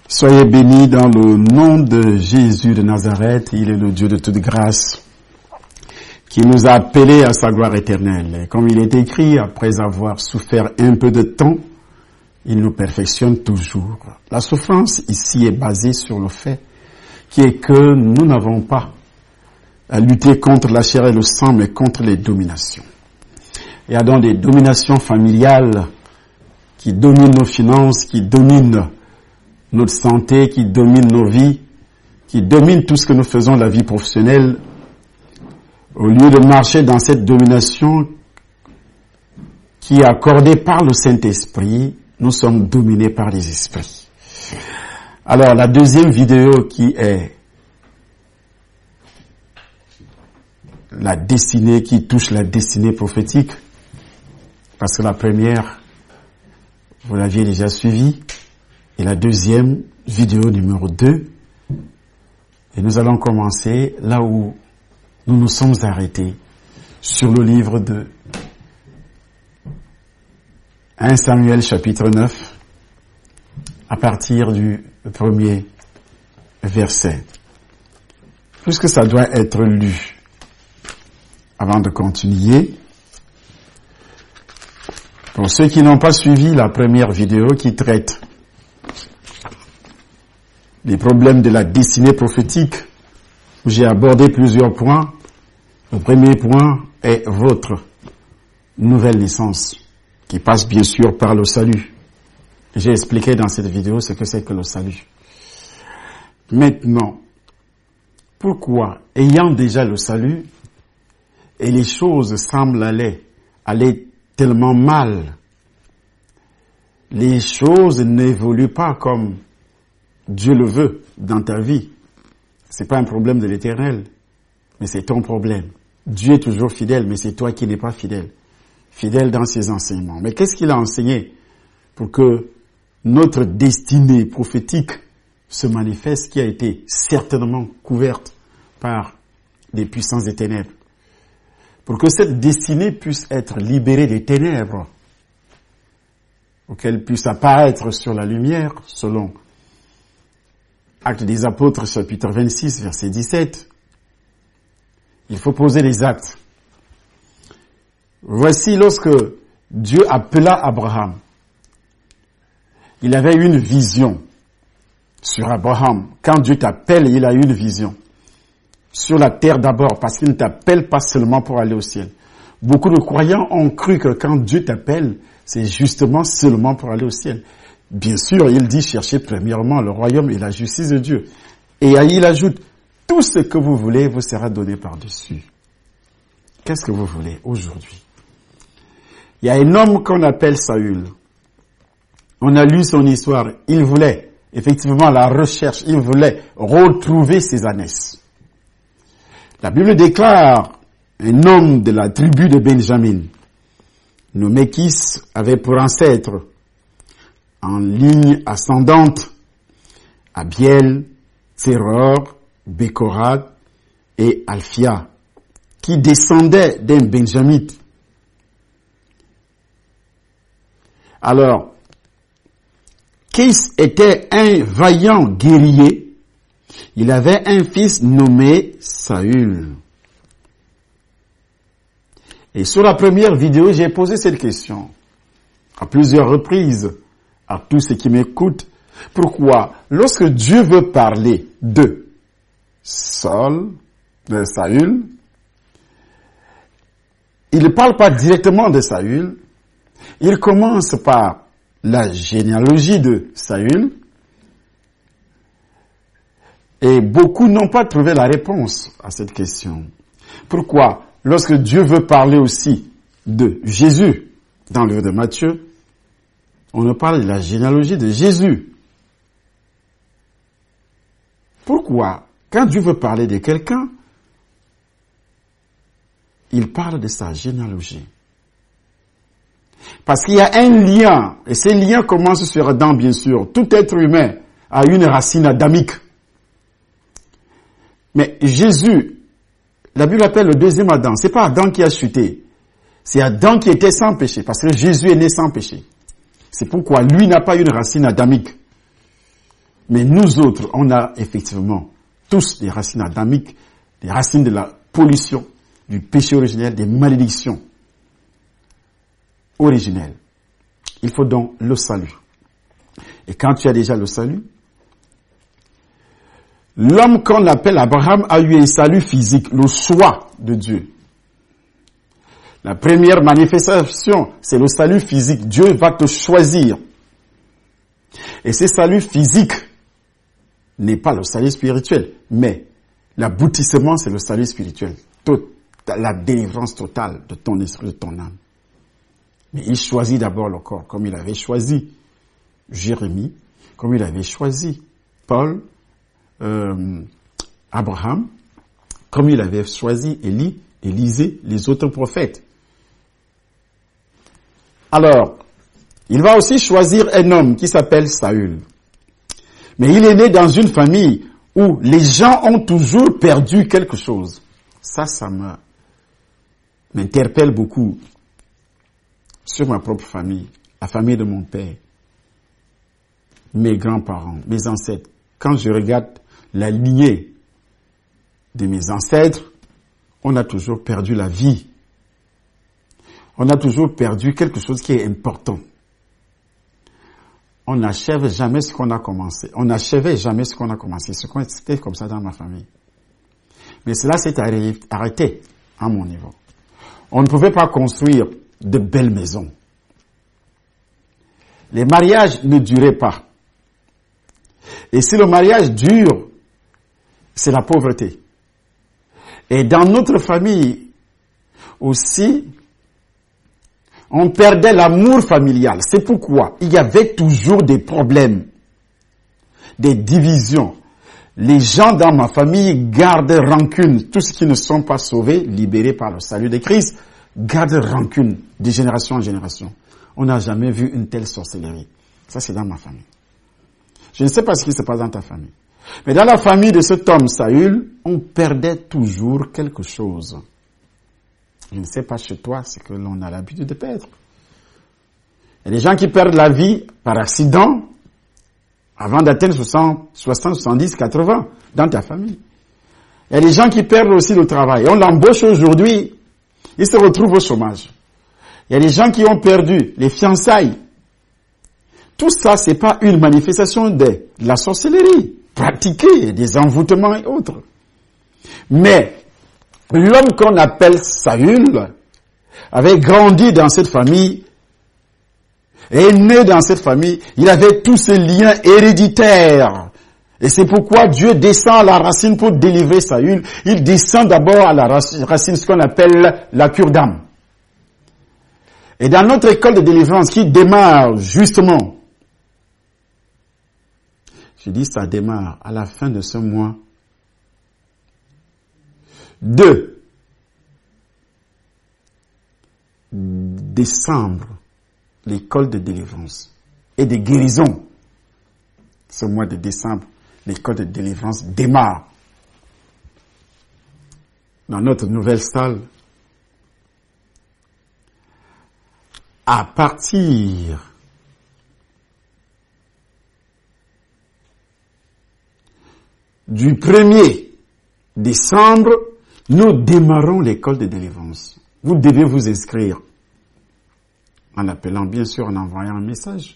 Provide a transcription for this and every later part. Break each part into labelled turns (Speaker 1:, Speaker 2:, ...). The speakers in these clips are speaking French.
Speaker 1: Soyez bénis dans le nom de Jésus de Nazareth. Il est le Dieu de toute grâce qui nous a appelés à sa gloire éternelle. Et comme il est écrit, après avoir souffert un peu de temps, il nous perfectionne toujours. La souffrance ici est basée sur le fait qui est que nous n'avons pas à lutter contre la chair et le sang, mais contre les dominations. Il y a donc des dominations familiales qui dominent nos finances, qui dominent notre santé, qui dominent nos vies, qui dominent tout ce que nous faisons, la vie professionnelle. Au lieu de marcher dans cette domination qui est accordée par le Saint-Esprit, nous sommes dominés par les esprits. Alors, la deuxième vidéo qui est la destinée, qui touche la destinée prophétique, parce que la première, vous l'aviez déjà suivie, et la deuxième, vidéo numéro 2, et nous allons commencer là où nous nous sommes arrêtés, sur le livre de 1 Samuel chapitre 9, à partir du premier verset. Puisque ça doit être lu avant de continuer, pour ceux qui n'ont pas suivi la première vidéo qui traite les problèmes de la destinée prophétique, où j'ai abordé plusieurs points. Le premier point est votre nouvelle naissance, qui passe bien sûr par le salut. J'ai expliqué dans cette vidéo ce que c'est que le salut. Maintenant, pourquoi, ayant déjà le salut, et les choses semblent aller tellement mal, les choses n'évoluent pas comme Dieu le veut dans ta vie. C'est pas un problème de l'Éternel, mais c'est ton problème. Dieu est toujours fidèle, mais c'est toi qui n'es pas fidèle. Fidèle dans ses enseignements. Mais qu'est-ce qu'il a enseigné pour que notre destinée prophétique se manifeste, qui a été certainement couverte par des puissances des ténèbres? Pour que cette destinée puisse être libérée des ténèbres, pour qu'elle puisse apparaître sur la lumière, selon Actes des Apôtres, chapitre 26, verset 17, il faut poser les actes. Voici lorsque Dieu appela Abraham, il avait une vision sur Abraham. Quand Dieu t'appelle, il a une vision. Sur la terre d'abord, parce qu'il ne t'appelle pas seulement pour aller au ciel. Beaucoup de croyants ont cru que quand Dieu t'appelle, c'est justement seulement pour aller au ciel. Bien sûr, il dit cherchez premièrement le royaume et la justice de Dieu. Et il ajoute, tout ce que vous voulez vous sera donné par-dessus. Qu'est-ce que vous voulez aujourd'hui? Il y a un homme qu'on appelle Saül. On a lu son histoire. Il voulait, effectivement, la recherche. Il voulait retrouver ses ânesses. La Bible déclare un homme de la tribu de Benjamin, nommé Kis, avait pour ancêtre en ligne ascendante Abiel, Tseror, Bécorad et Alphia, qui descendaient d'un Benjamite. Alors, Kis était un vaillant guerrier. Il avait un fils nommé Saül. Et sur la première vidéo, j'ai posé cette question à plusieurs reprises à tous ceux qui m'écoutent. Pourquoi, lorsque Dieu veut parler de Saül, il ne parle pas directement de Saül, il commence par la généalogie de Saül, et beaucoup n'ont pas trouvé la réponse à cette question. Pourquoi, lorsque Dieu veut parler aussi de Jésus, dans le livre de Matthieu, on ne parle de la généalogie de Jésus? Pourquoi, quand Dieu veut parler de quelqu'un, il parle de sa généalogie? Parce qu'il y a un lien, et ce lien commence sur Adam, bien sûr. Tout être humain a une racine adamique. Mais Jésus, la Bible appelle le deuxième Adam. C'est pas Adam qui a chuté. C'est Adam qui était sans péché, parce que Jésus est né sans péché. C'est pourquoi lui n'a pas une racine adamique. Mais nous autres, on a effectivement tous des racines adamiques, des racines de la pollution, du péché originel, des malédictions originelles. Il faut donc le salut. Et quand tu as déjà le salut, l'homme qu'on appelle Abraham a eu un salut physique, le choix de Dieu. La première manifestation, c'est le salut physique. Dieu va te choisir. Et ce salut physique n'est pas le salut spirituel, mais l'aboutissement, c'est le salut spirituel. La délivrance totale de ton esprit, de ton âme. Mais il choisit d'abord le corps, comme il avait choisi Jérémie, comme il avait choisi Paul, Abraham, comme il avait choisi Élie, Élisée, les autres prophètes. Alors, il va aussi choisir un homme qui s'appelle Saül. Mais il est né dans une famille où les gens ont toujours perdu quelque chose. Ça m'interpelle beaucoup sur ma propre famille, la famille de mon père, mes grands-parents, mes ancêtres. Quand je regarde la lignée de mes ancêtres, on a toujours perdu la vie. On a toujours perdu quelque chose qui est important. On n'achève jamais ce qu'on a commencé. On n'achevait jamais ce qu'on a commencé. C'était comme ça dans ma famille. Mais cela s'est arrêté à mon niveau. On ne pouvait pas construire de belles maisons. Les mariages ne duraient pas. Et si le mariage dure, c'est la pauvreté. Et dans notre famille aussi, on perdait l'amour familial. C'est pourquoi il y avait toujours des problèmes, des divisions. Les gens dans ma famille gardent rancune. Tous ceux qui ne sont pas sauvés, libérés par le salut de Christ, gardent rancune de génération en génération. On n'a jamais vu une telle sorcellerie. Ça, c'est dans ma famille. Je ne sais pas ce qui se passe dans ta famille. Mais dans la famille de cet homme, Saül, on perdait toujours quelque chose. Je ne sais pas chez toi ce que l'on a l'habitude de perdre. Il y a des gens qui perdent la vie par accident avant d'atteindre 60, 70, 80 dans ta famille. Il y a des gens qui perdent aussi le travail. On l'embauche aujourd'hui, il se retrouve au chômage. Il y a des gens qui ont perdu les fiançailles. Tout ça, c'est pas une manifestation de la sorcellerie pratiquée, des envoûtements et autres. Mais l'homme qu'on appelle Saül avait grandi dans cette famille, est né dans cette famille, il avait tous ces liens héréditaires. Et c'est pourquoi Dieu descend à la racine pour délivrer Saül. Il descend d'abord à la racine, ce qu'on appelle la cure d'âme. Et dans notre école de délivrance qui démarre justement, je dis ça démarre à la fin de ce mois de décembre, l'école de délivrance et de guérison. Ce mois de décembre, l'école de délivrance démarre dans notre nouvelle salle. À partir du 1er décembre, nous démarrons l'école de délivrance. Vous devez vous inscrire en appelant, bien sûr, en envoyant un message.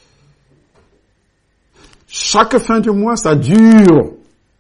Speaker 1: Chaque fin du mois, ça dure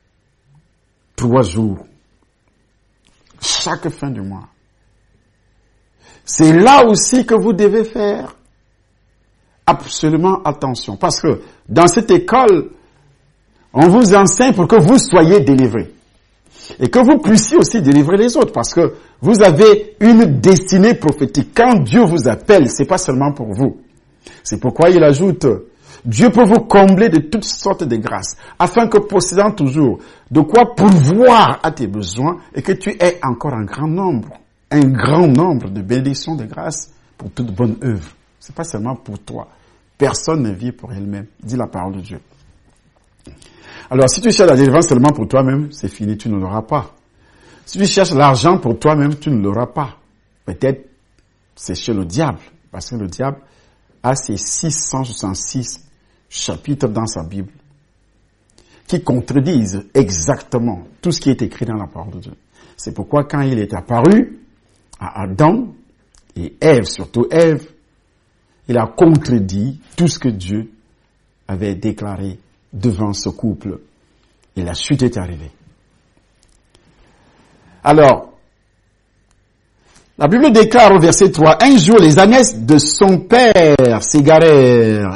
Speaker 1: 3 jours. Chaque fin du mois. C'est là aussi que vous devez faire absolument attention. Parce que dans cette école, on vous enseigne pour que vous soyez délivrés. Et que vous puissiez aussi délivrer les autres. Parce que vous avez une destinée prophétique. Quand Dieu vous appelle, c'est pas seulement pour vous. C'est pourquoi il ajoute, Dieu peut vous combler de toutes sortes de grâces, afin que possédant toujours de quoi pourvoir à tes besoins et que tu aies encore un grand nombre de bénédictions, de grâces pour toute bonne œuvre. C'est pas seulement pour toi. Personne ne vit pour elle-même, dit la parole de Dieu. Alors, si tu cherches la délivrance seulement pour toi-même, c'est fini, tu ne l'auras pas. Si tu cherches l'argent pour toi-même, tu ne l'auras pas. Peut-être c'est chez le diable, parce que le diable a ses 666 chapitres dans sa Bible. qui contredisent exactement tout ce qui est écrit dans la parole de Dieu. C'est pourquoi quand il est apparu à Adam et Ève, surtout Ève, il a contredit tout ce que Dieu avait déclaré devant ce couple. Et la chute est arrivée. Alors, la Bible déclare au verset 3, « Un jour, les ânesses de son père s'égarèrent. »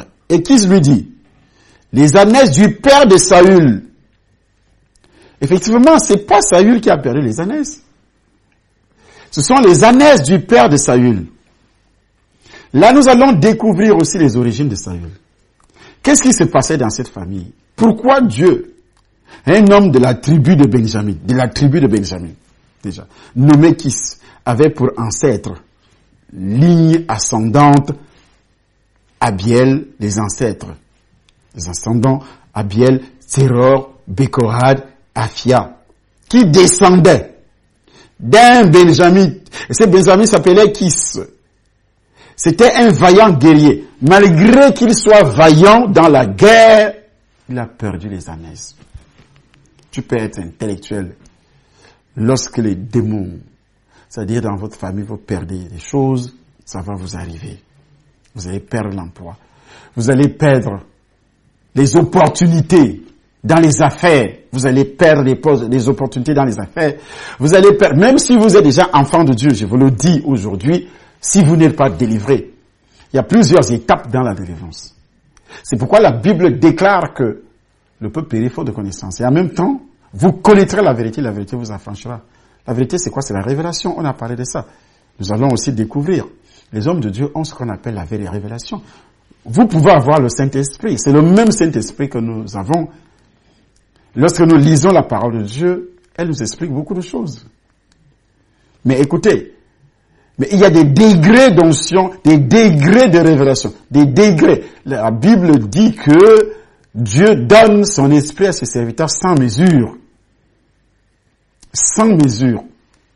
Speaker 1: Et qui lui dit? Les ânesses du père de Saül. Effectivement, c'est pas Saül qui a perdu les ânesses. Ce sont les ânesses du père de Saül. Là, nous allons découvrir aussi les origines de Saül. Qu'est-ce qui se passait dans cette famille? Pourquoi Dieu, un homme de la tribu de Benjamin, déjà, nommé Kis, avait pour ancêtre ligne ascendante Abiel, les ancêtres. Les ascendants Abiel, Zeror, Bekorad, Afia, qui descendaient d'un Benjamin. Et ce Benjamin s'appelait Kis. C'était un vaillant guerrier. Malgré qu'il soit vaillant dans la guerre, il a perdu les ânesses. Tu peux être intellectuel lorsque les démons, c'est-à-dire dans votre famille, vous perdez des choses, ça va vous arriver. Vous allez perdre l'emploi. Vous allez perdre les opportunités dans les affaires. Vous allez perdre les opportunités dans les affaires. Vous allez perdre, même si vous êtes déjà enfant de Dieu, je vous le dis aujourd'hui, si vous n'êtes pas délivré. Il y a plusieurs étapes dans la délivrance. C'est pourquoi la Bible déclare que le peuple périt faute de connaissance. Et en même temps, vous connaîtrez la vérité vous affranchira. La vérité, c'est quoi? C'est la révélation. On a parlé de ça. Nous allons aussi découvrir. Les hommes de Dieu ont ce qu'on appelle la vraie révélation. Vous pouvez avoir le Saint-Esprit. C'est le même Saint-Esprit que nous avons. Lorsque nous lisons la parole de Dieu, elle nous explique beaucoup de choses. Mais écoutez, mais il y a des degrés d'onction, des degrés de révélation, des degrés. La Bible dit que Dieu donne son esprit à ses serviteurs sans mesure. Sans mesure.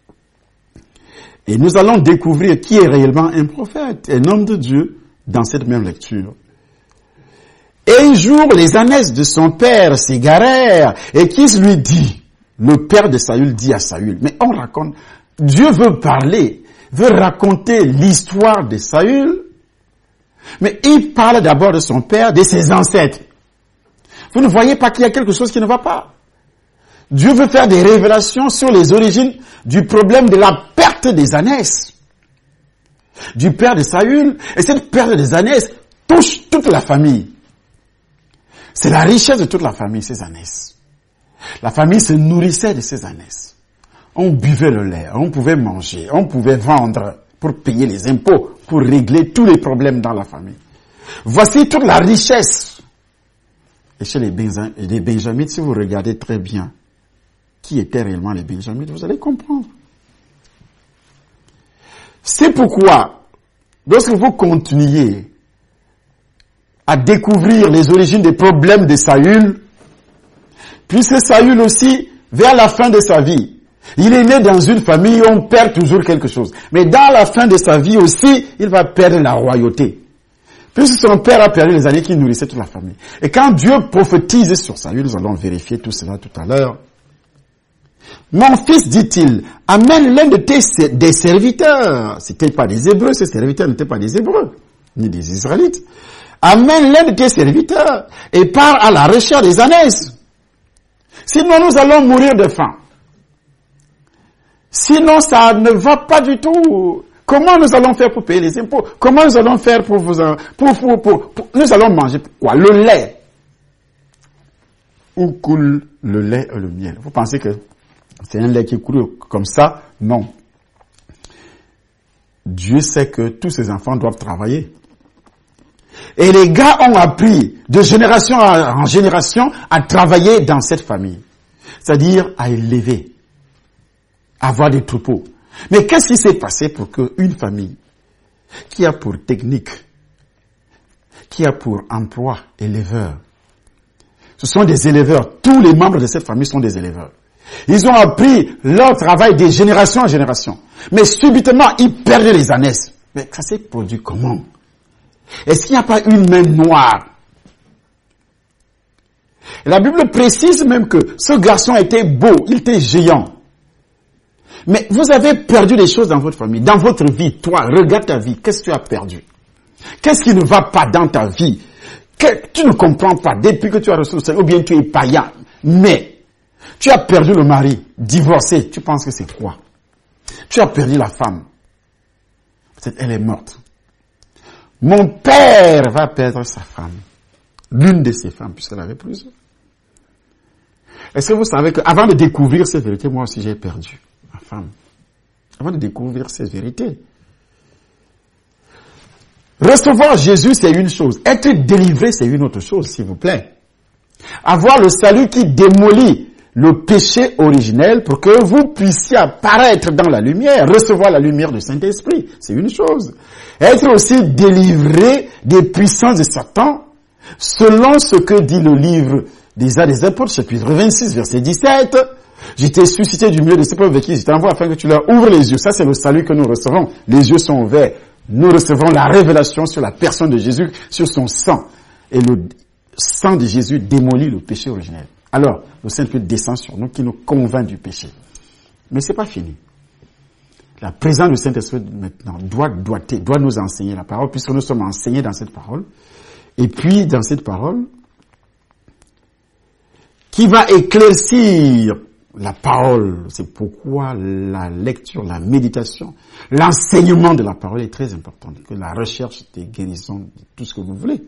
Speaker 1: Et nous allons découvrir qui est réellement un prophète, un homme de Dieu, dans cette même lecture. Et un jour, les ânesses de son père s'égarèrent, et qui lui dit? Le père de Saül dit à Saül. Mais on raconte, Dieu veut parler, veut raconter l'histoire de Saül, mais il parle d'abord de son père, de ses ancêtres. Vous ne voyez pas qu'il y a quelque chose qui ne va pas? Dieu veut faire des révélations sur les origines du problème de la perte des ânesses du père de Saül. Et cette perte des ânesses touche toute la famille. C'est la richesse de toute la famille, ces ânesses. La famille se nourrissait de ces ânesses. On buvait le lait, on pouvait manger, on pouvait vendre pour payer les impôts, pour régler tous les problèmes dans la famille. Voici toute la richesse. Et chez les Benjamites, si vous regardez très bien qui étaient réellement les Benjamites, vous allez comprendre. C'est pourquoi, lorsque vous continuez à découvrir les origines des problèmes de Saül, puisque Saül aussi, vers la fin de sa vie, il est né dans une famille où on perd toujours quelque chose. Mais dans la fin de sa vie aussi, il va perdre la royauté. Puisque son père a perdu les années qui nourrissaient toute la famille. Et quand Dieu prophétise sur Saül, nous allons vérifier tout cela tout à l'heure. Mon fils, dit-il, amène l'un de des serviteurs. C'étaient pas des Hébreux, ces serviteurs n'étaient pas des Hébreux, ni des Israélites. Amène l'un de tes serviteurs et pars à la recherche des ânesses. Sinon, nous allons mourir de faim. Sinon, ça ne va pas du tout. Comment nous allons faire pour payer les impôts? Comment nous allons faire pour vous... nous allons manger quoi? Le lait. Où coule le lait et le miel? Vous pensez que c'est un lait qui coule comme ça? Non. Dieu sait que tous ces enfants doivent travailler. Et les gars ont appris de génération en génération à travailler dans cette famille. C'est-à-dire à élever, à avoir des troupeaux. Mais qu'est-ce qui s'est passé pour qu'une famille qui a pour technique, qui a pour emploi éleveur, ce sont des éleveurs, tous les membres de cette famille sont des éleveurs. Ils ont appris leur travail de génération en génération. Mais subitement, ils perdent les ânesses. Mais ça s'est produit comment? Est-ce qu'il n'y a pas une main noire? Et la Bible précise même que ce garçon était beau, il était géant. Mais vous avez perdu des choses dans votre famille, dans votre vie. Toi, regarde ta vie, qu'est-ce que tu as perdu? Qu'est-ce qui ne va pas dans ta vie? Tu ne comprends pas depuis que tu as reçu le Seigneur, ou bien tu es païen. Mais tu as perdu le mari, divorcé, tu penses que c'est quoi? Tu as perdu la femme. Elle est morte. Mon père va perdre sa femme. L'une de ses femmes, puisqu'elle avait plusieurs. Est-ce que vous savez qu'avant de découvrir cette vérité, moi aussi j'ai perdu ma femme. Avant de découvrir cette vérité. Recevoir Jésus, c'est une chose. Être délivré, c'est une autre chose, s'il vous plaît. Avoir le salut qui démolit le péché originel pour que vous puissiez apparaître dans la lumière, recevoir la lumière du Saint-Esprit, c'est une chose. Être aussi délivré des puissances de Satan, selon ce que dit le livre des Actes des Apôtres, chapitre 26, verset 17. J'étais suscité du milieu de ces pauvres avec qui je t'envoie afin que tu leur ouvres les yeux. Ça, c'est le salut que nous recevons. Les yeux sont ouverts. Nous recevons la révélation sur la personne de Jésus, sur son sang. Et le sang de Jésus démolit le péché originel. Alors, le Saint-Esprit descend sur nous qui nous convainc du péché. Mais c'est pas fini. La présence du Saint-Esprit maintenant doit nous enseigner la parole, puisque nous sommes enseignés dans cette parole. Et puis, dans cette parole, qui va éclaircir la parole. C'est pourquoi la lecture, la méditation, l'enseignement de la parole est très important. Que la recherche des guérisons, tout ce que vous voulez.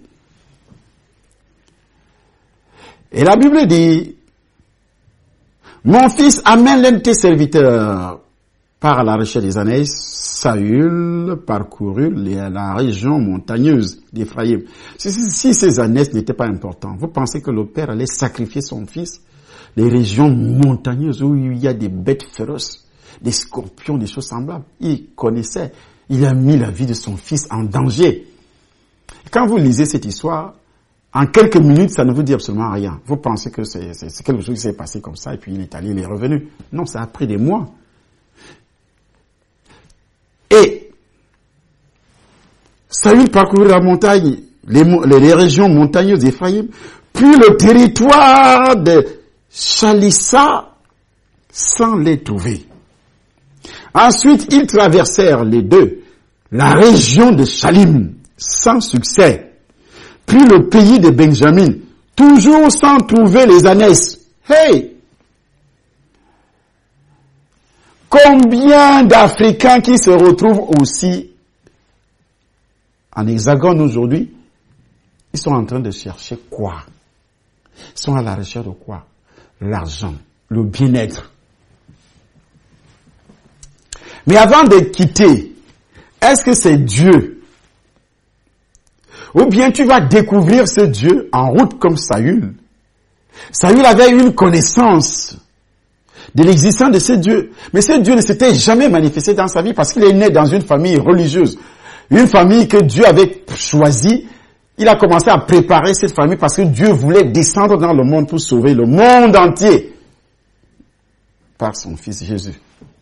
Speaker 1: Et la Bible dit, mon fils, amène l'un de tes serviteurs par la recherche des ânes. Saül parcourut la région montagneuse d'Éphraïm. Si ces ânes n'étaient pas importants, vous pensez que le père allait sacrifier son fils? Les régions montagneuses où il y a des bêtes féroces, des scorpions, des choses semblables. Il connaissait, il a mis la vie de son fils en danger. Quand vous lisez cette histoire, en quelques minutes, ça ne vous dit absolument rien. Vous pensez que c'est quelque chose qui s'est passé comme ça, et puis il est allé, il est revenu. Non, ça a pris des mois. Et Saül parcourut la montagne, les régions montagneuses d'Éphraïm, puis le territoire de Chalissa sans les trouver. Ensuite, ils traversèrent les deux, la région de Chalim, sans succès. Puis le pays de Benjamin, toujours sans trouver les ânes. Hey! Combien d'Africains qui se retrouvent aussi en Hexagone aujourd'hui, ils sont en train de chercher quoi? Ils sont à la recherche de quoi? L'argent, le bien-être. Mais avant de quitter, est-ce que c'est Dieu? Ou bien tu vas découvrir ce Dieu en route comme Saül. Saül avait une connaissance de l'existence de ce Dieu. Mais ce Dieu ne s'était jamais manifesté dans sa vie parce qu'il est né dans une famille religieuse. Une famille que Dieu avait choisie. Il a commencé à préparer cette famille parce que Dieu voulait descendre dans le monde pour sauver le monde entier par son fils Jésus.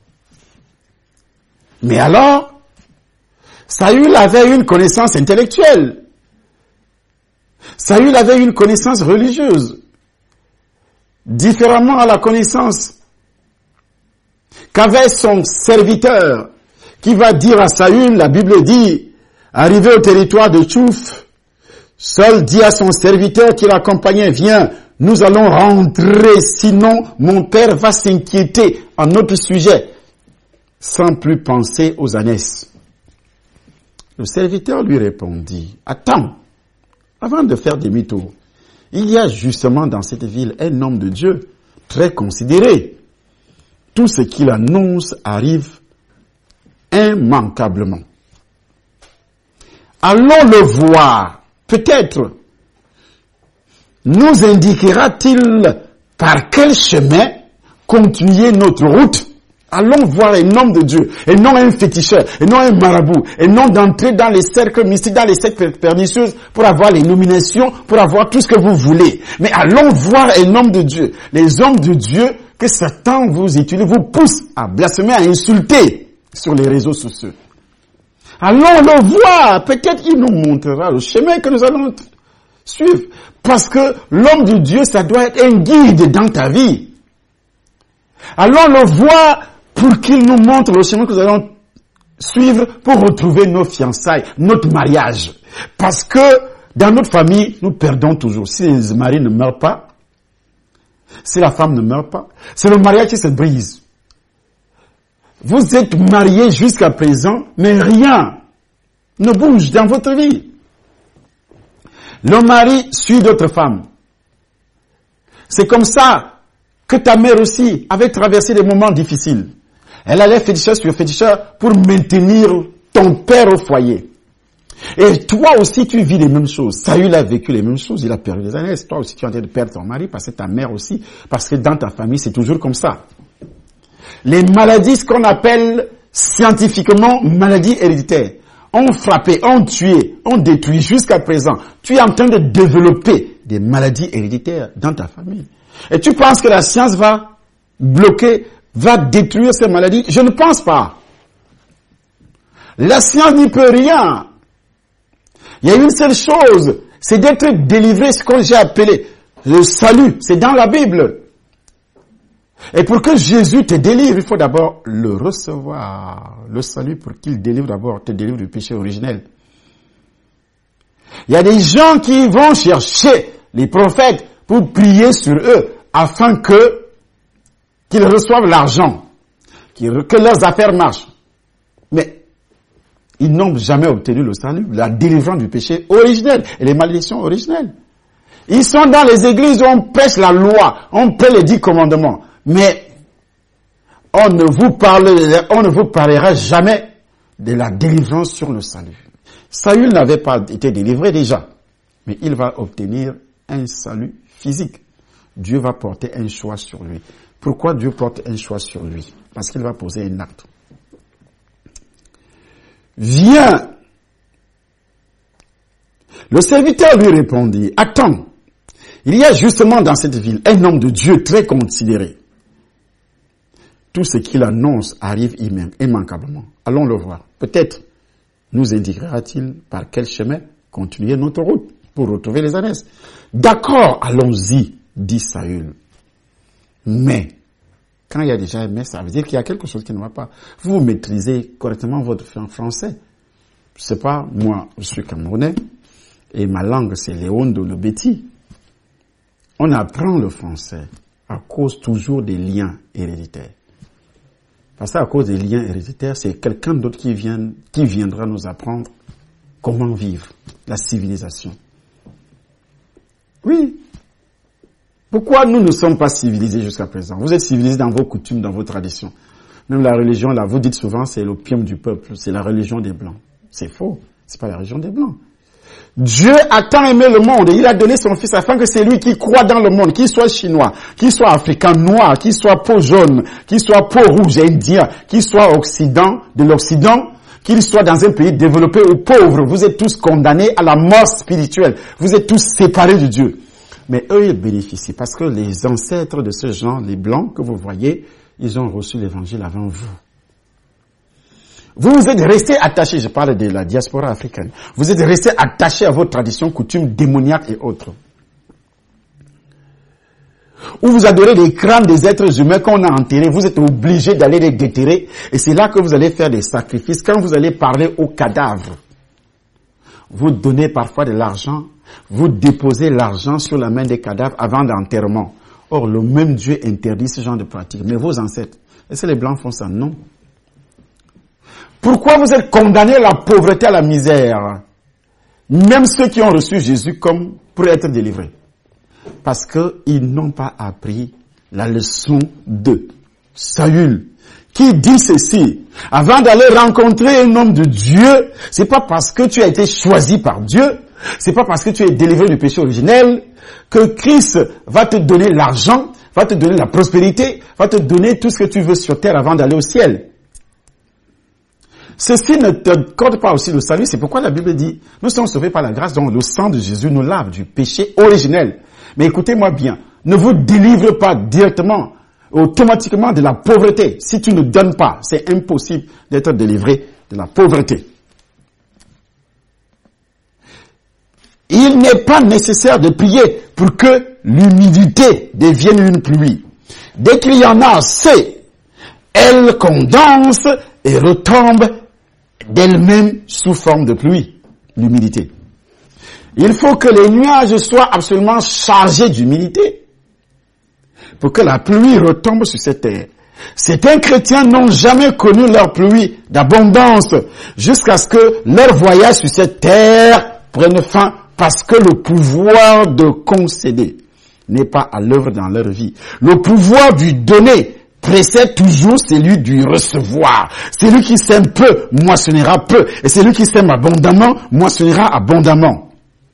Speaker 1: Mais alors, Saül avait une connaissance intellectuelle. Saül avait une connaissance religieuse. Différemment à la connaissance qu'avait son serviteur, qui va dire à Saül, la Bible dit, arrivé au territoire de Tchouf, Saül dit à son serviteur qui l'accompagnait, viens, nous allons rentrer, sinon mon père va s'inquiéter en notre sujet, sans plus penser aux ânes. Le serviteur lui répondit, attends, avant de faire demi-tour, il y a justement dans cette ville un homme de Dieu très considéré. Tout ce qu'il annonce arrive immanquablement. Allons le voir. Peut-être nous indiquera-t-il par quel chemin continuer notre route. Allons voir un homme de Dieu, et non un féticheur, et non un marabout, et non d'entrer dans les cercles mystiques, dans les sectes pernicieuses, pour avoir les nominations, pour avoir tout ce que vous voulez. Mais allons voir un homme de Dieu. Les hommes de Dieu que Satan vous utilise, vous pousse à blasphémer, à insulter sur les réseaux sociaux. Allons le voir. Peut-être il nous montrera le chemin que nous allons suivre. Parce que l'homme de Dieu, ça doit être un guide dans ta vie. Allons le voir pour qu'il nous montre le chemin que nous allons suivre pour retrouver nos fiançailles, notre mariage. Parce que dans notre famille, nous perdons toujours. Si les maris ne meurent pas, si la femme ne meurt pas, c'est le mariage qui se brise. Vous êtes mariés jusqu'à présent, mais rien ne bouge dans votre vie. Le mari suit d'autres femmes. C'est comme ça que ta mère aussi avait traversé des moments difficiles. Elle allait féticheur sur féticheur pour maintenir ton père au foyer. Et toi aussi, tu vis les mêmes choses. Saül a vécu les mêmes choses, il a perdu des années. Toi aussi, tu es en train de perdre ton mari, parce que ta mère aussi, parce que dans ta famille, c'est toujours comme ça. Les maladies, ce qu'on appelle scientifiquement maladies héréditaires, ont frappé, ont tué, ont détruit jusqu'à présent. Tu es en train de développer des maladies héréditaires dans ta famille. Et tu penses que la science va bloquer, va détruire ces maladies? Je ne pense pas. La science n'y peut rien. Il y a une seule chose, c'est d'être délivré, ce que j'ai appelé le salut. C'est dans la Bible. Et pour que Jésus te délivre, il faut d'abord le recevoir. Le salut, pour qu'il délivre d'abord, te délivre du péché originel. Il y a des gens qui vont chercher les prophètes pour prier sur eux afin qu'ils reçoivent l'argent, que leurs affaires marchent. Mais ils n'ont jamais obtenu le salut, la délivrance du péché originel et les malédictions originelles. Ils sont dans les églises où on prêche la loi, on prêche les 10 commandements. Mais on ne vous parlera jamais de la délivrance sur le salut. Saül n'avait pas été délivré déjà, mais il va obtenir un salut physique. Dieu va porter un choix sur lui. Pourquoi Dieu porte un choix sur lui? Parce qu'il va poser un acte. Viens. Le serviteur lui répondit, attends, il y a justement dans cette ville un homme de Dieu très considéré. Tout ce qu'il annonce arrive immanquablement. Allons le voir. Peut-être nous indiquera-t-il par quel chemin continuer notre route pour retrouver les ânes. D'accord, allons-y, dit Saül. Mais, quand il y a déjà un mais, ça veut dire qu'il y a quelque chose qui ne va pas. Vous maîtrisez correctement votre français. Je sais pas, moi, je suis camerounais, et ma langue, c'est Léondo le Béti. On apprend le français à cause toujours des liens héréditaires. Parce qu'à cause des liens héréditaires, c'est quelqu'un d'autre qui viendra nous apprendre comment vivre la civilisation. Oui. Pourquoi nous ne sommes pas civilisés jusqu'à présent? Vous êtes civilisés dans vos coutumes, dans vos traditions. Même la religion, là, vous dites souvent, c'est l'opium du peuple, c'est la religion des Blancs. C'est faux. C'est pas la religion des Blancs. Dieu a tant aimé le monde et il a donné son fils afin que c'est lui qui croit dans le monde, qu'il soit chinois, qu'il soit africain, noir, qu'il soit peau jaune, qu'il soit peau rouge, indien, qu'il soit de l'Occident, qu'il soit dans un pays développé ou pauvre. Vous êtes tous condamnés à la mort spirituelle. Vous êtes tous séparés de Dieu. Mais eux, ils bénéficient parce que les ancêtres de ce genre, les Blancs que vous voyez, ils ont reçu l'évangile avant vous. Vous êtes restés attachés, je parle de la diaspora africaine, vous êtes restés attachés à vos traditions, coutumes démoniaques et autres. Où vous adorez les crânes des êtres humains qu'on a enterrés, vous êtes obligés d'aller les déterrer, et c'est là que vous allez faire des sacrifices. Quand vous allez parler aux cadavres, vous donnez parfois de l'argent, vous déposez l'argent sur la main des cadavres avant l'enterrement. Or, le même Dieu interdit ce genre de pratique. Mais vos ancêtres, est-ce que les Blancs font ça? Non. Pourquoi vous êtes condamnés à la pauvreté, à la misère? Même ceux qui ont reçu Jésus comme pour être délivrés. Parce qu'ils n'ont pas appris la leçon de Saül, qui dit ceci: avant d'aller rencontrer un homme de Dieu, c'est pas parce que tu as été choisi par Dieu, c'est pas parce que tu es délivré du péché originel que Christ va te donner l'argent, va te donner la prospérité, va te donner tout ce que tu veux sur terre avant d'aller au ciel. Ceci ne te code pas aussi le salut, c'est pourquoi la Bible dit, nous sommes sauvés par la grâce, dont le sang de Jésus nous lave du péché originel. Mais écoutez-moi bien, ne vous délivre pas directement, automatiquement de la pauvreté. Si tu ne donnes pas, c'est impossible d'être délivré de la pauvreté. il n'est pas nécessaire de prier pour que l'humidité devienne une pluie. Dès qu'il y en a assez, elle condense et retombe d'elle-même sous forme de pluie, l'humidité. Il faut que les nuages soient absolument chargés d'humidité pour que la pluie retombe sur cette terre. Certains chrétiens n'ont jamais connu leur pluie d'abondance jusqu'à ce que leur voyage sur cette terre prenne fin parce que le pouvoir de concéder n'est pas à l'œuvre dans leur vie. Le pouvoir du donner précède toujours celui du recevoir. Celui qui sème peu moissonnera peu et celui qui sème abondamment moissonnera abondamment.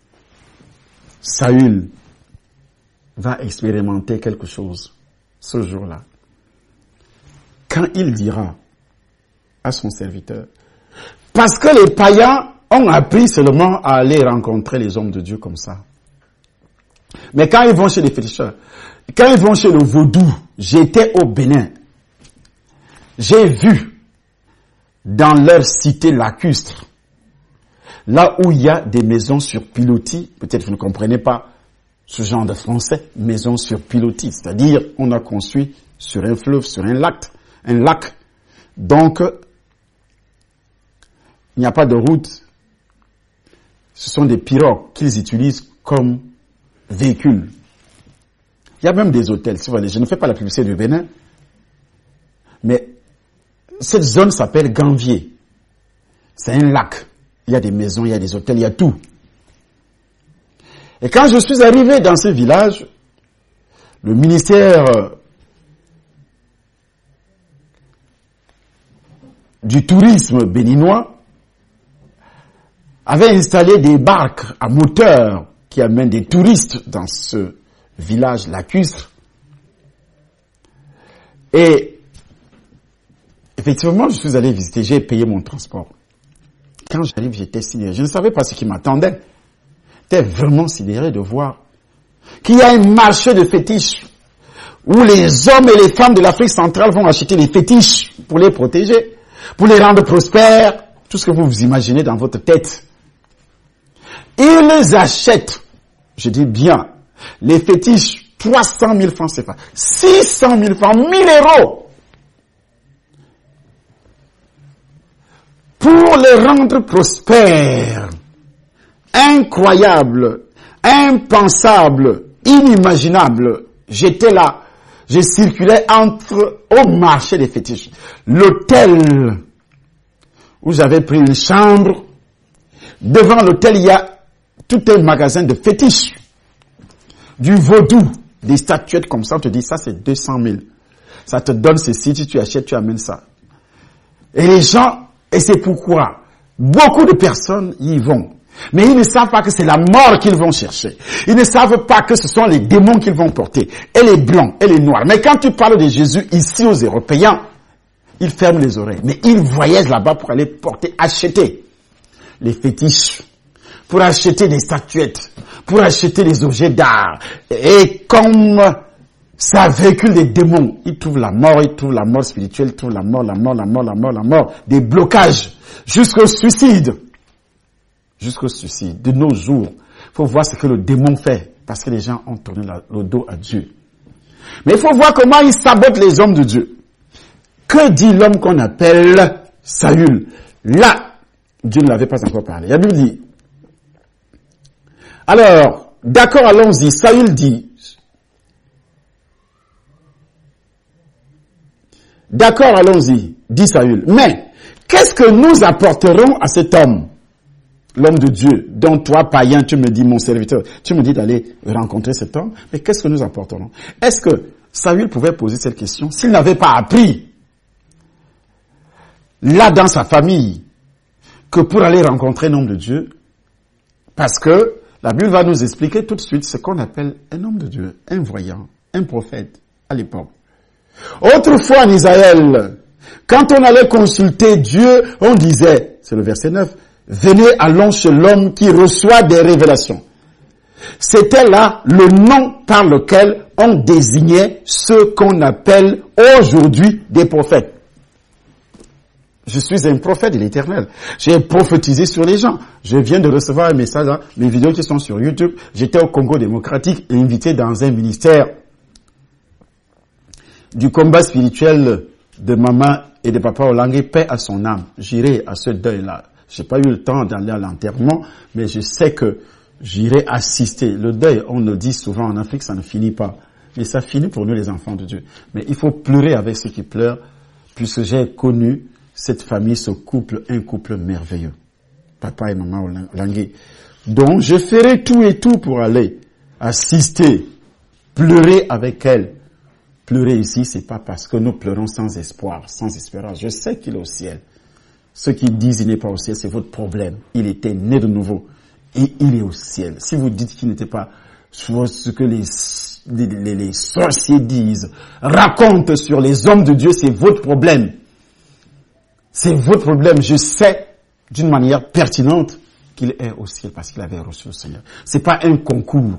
Speaker 1: Saül va expérimenter quelque chose ce jour-là. Quand il dira à son serviteur, parce que les païens ont appris seulement à aller rencontrer les hommes de Dieu comme ça. Mais quand ils vont chez les féticheurs, quand ils vont chez le vaudou, j'étais au Bénin, j'ai vu dans leur cité lacustre, là où il y a des maisons sur pilotis, peut-être vous ne comprenez pas ce genre de français, maisons sur pilotis, c'est-à-dire on a construit sur un fleuve, sur un lac. Donc, il n'y a pas de route. Ce sont des pirogues qu'ils utilisent comme véhicules. Il y a même des hôtels. Si vous voulez, je ne fais pas la publicité du Bénin, mais cette zone s'appelle Ganvier. C'est un lac. Il y a des maisons, il y a des hôtels, il y a tout. Et quand je suis arrivé dans ce village, le ministère du tourisme béninois avait installé des barques à moteur qui amènent des touristes dans ce village lacustre. Et effectivement, je suis allé visiter, j'ai payé mon transport. Quand j'arrive, j'étais sidéré. Je ne savais pas ce qui m'attendait. J'étais vraiment sidéré de voir qu'il y a un marché de fétiches où les hommes et les femmes de l'Afrique centrale vont acheter les fétiches pour les protéger, pour les rendre prospères, tout ce que vous vous imaginez dans votre tête. Ils les achètent, je dis bien, les fétiches, 300 000 francs CFA, 600 000 francs, 1 000 euros, pour les rendre prospères. Incroyable, impensable, inimaginable. J'étais là, je circulais au marché des fétiches. L'hôtel où j'avais pris une chambre, devant l'hôtel, il y a tout un magasin de fétiches. Du vaudou, des statuettes comme ça, on te dit ça c'est 200 000. Ça te donne ceci, si tu achètes, tu amènes ça. Et les gens, et c'est pourquoi beaucoup de personnes y vont. Mais ils ne savent pas que c'est la mort qu'ils vont chercher. Ils ne savent pas que ce sont les démons qu'ils vont porter. Et les blancs, et les noirs. Mais quand tu parles de Jésus ici aux Européens, ils ferment les oreilles. Mais ils voyagent là-bas pour aller porter, acheter les fétiches, pour acheter des statuettes, pour acheter des objets d'art. Et comme ça véhicule des démons, ils trouvent la mort spirituelle, ils trouvent la mort, des blocages, jusqu'au suicide. Jusqu'au suicide. De nos jours, il faut voir ce que le démon fait, parce que les gens ont tourné le dos à Dieu. Mais il faut voir comment il sabote les hommes de Dieu. Que dit l'homme qu'on appelle Saül? Là, Dieu ne l'avait pas encore parlé. La Bible dit, alors, d'accord, allons-y. Saül dit, d'accord, allons-y, dit Saül. Mais, qu'est-ce que nous apporterons à cet homme? L'homme de Dieu, dont toi, païen, tu me dis, mon serviteur, tu me dis d'aller rencontrer cet homme, mais qu'est-ce que nous apporterons? Est-ce que Saül pouvait poser cette question s'il n'avait pas appris, là dans sa famille, que pour aller rencontrer un homme de Dieu, parce que la Bible va nous expliquer tout de suite ce qu'on appelle un homme de Dieu, un voyant, un prophète à l'époque. Autrefois en Israël, quand on allait consulter Dieu, on disait, c'est le verset 9, venez, allons chez l'homme qui reçoit des révélations. C'était là le nom par lequel on désignait ceux qu'on appelle aujourd'hui des prophètes. Je suis un prophète de l'Éternel. J'ai prophétisé sur les gens. Je viens de recevoir un message, mes vidéos qui sont sur YouTube. J'étais au Congo démocratique, invité dans un ministère du combat spirituel de maman et de papa Olangue, paix à son âme. J'irai à ce deuil-là. J'ai pas eu le temps d'aller à l'enterrement, mais je sais que j'irai assister. Le deuil, on le dit souvent en Afrique, ça ne finit pas. Mais ça finit pour nous les enfants de Dieu. Mais il faut pleurer avec ceux qui pleurent, puisque j'ai connu cette famille, ce couple, un couple merveilleux. Papa et maman Olangue. Donc, je ferai tout et tout pour aller assister, pleurer avec elle. Pleurer ici, c'est pas parce que nous pleurons sans espoir, sans espérance. Je sais qu'il est au ciel. Ceux qui disent qu'il n'est pas au ciel, c'est votre problème. Il était né de nouveau. Et il est au ciel. Si vous dites qu'il n'était pas ce que les sorciers disent, racontent sur les hommes de Dieu, c'est votre problème. C'est votre problème. Je sais d'une manière pertinente qu'il est au ciel parce qu'il avait reçu le Seigneur. C'est pas un concours.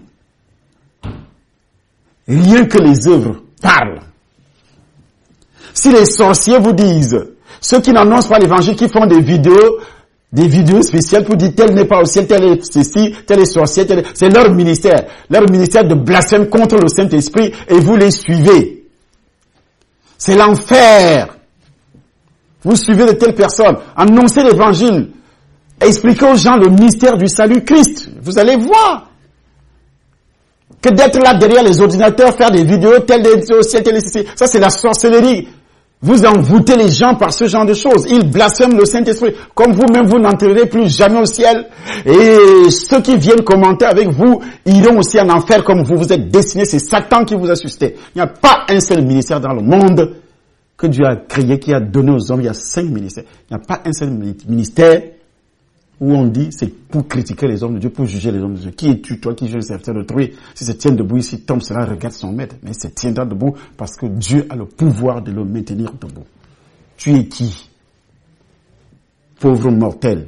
Speaker 1: Rien que les œuvres parlent. Si les sorciers vous disent, ceux qui n'annoncent pas l'évangile, qui font des vidéos spéciales pour dire tel n'est pas au ciel, tel est ceci, tel est sorcier, c'est leur ministère de blasphème contre le Saint-Esprit et vous les suivez. C'est l'enfer. Vous suivez de telles personnes, annoncez l'évangile, expliquez aux gens le mystère du salut Christ. Vous allez voir que d'être là derrière les ordinateurs, faire des vidéos, tel est au ciel, tel est ceci, ça c'est la sorcellerie. Vous envoûtez les gens par ce genre de choses. Ils blasphèment le Saint-Esprit. Comme vous-même, vous n'entrerez plus jamais au ciel. Et ceux qui viennent commenter avec vous iront aussi en enfer comme vous. Vous êtes destinés. C'est Satan qui vous a suscité. Il n'y a pas un seul ministère dans le monde que Dieu a créé, qui a donné aux hommes. Il y a 5 ministères. Il n'y a pas un seul ministère où on dit c'est pour critiquer les hommes de Dieu, pour juger les hommes de Dieu. Qui es-tu, toi, qui juge le serviteur d'autrui? Si se tient debout ici, tombe, cela regarde son maître. Mais il se tiendra debout parce que Dieu a le pouvoir de le maintenir debout. Tu es qui? Pauvre mortel.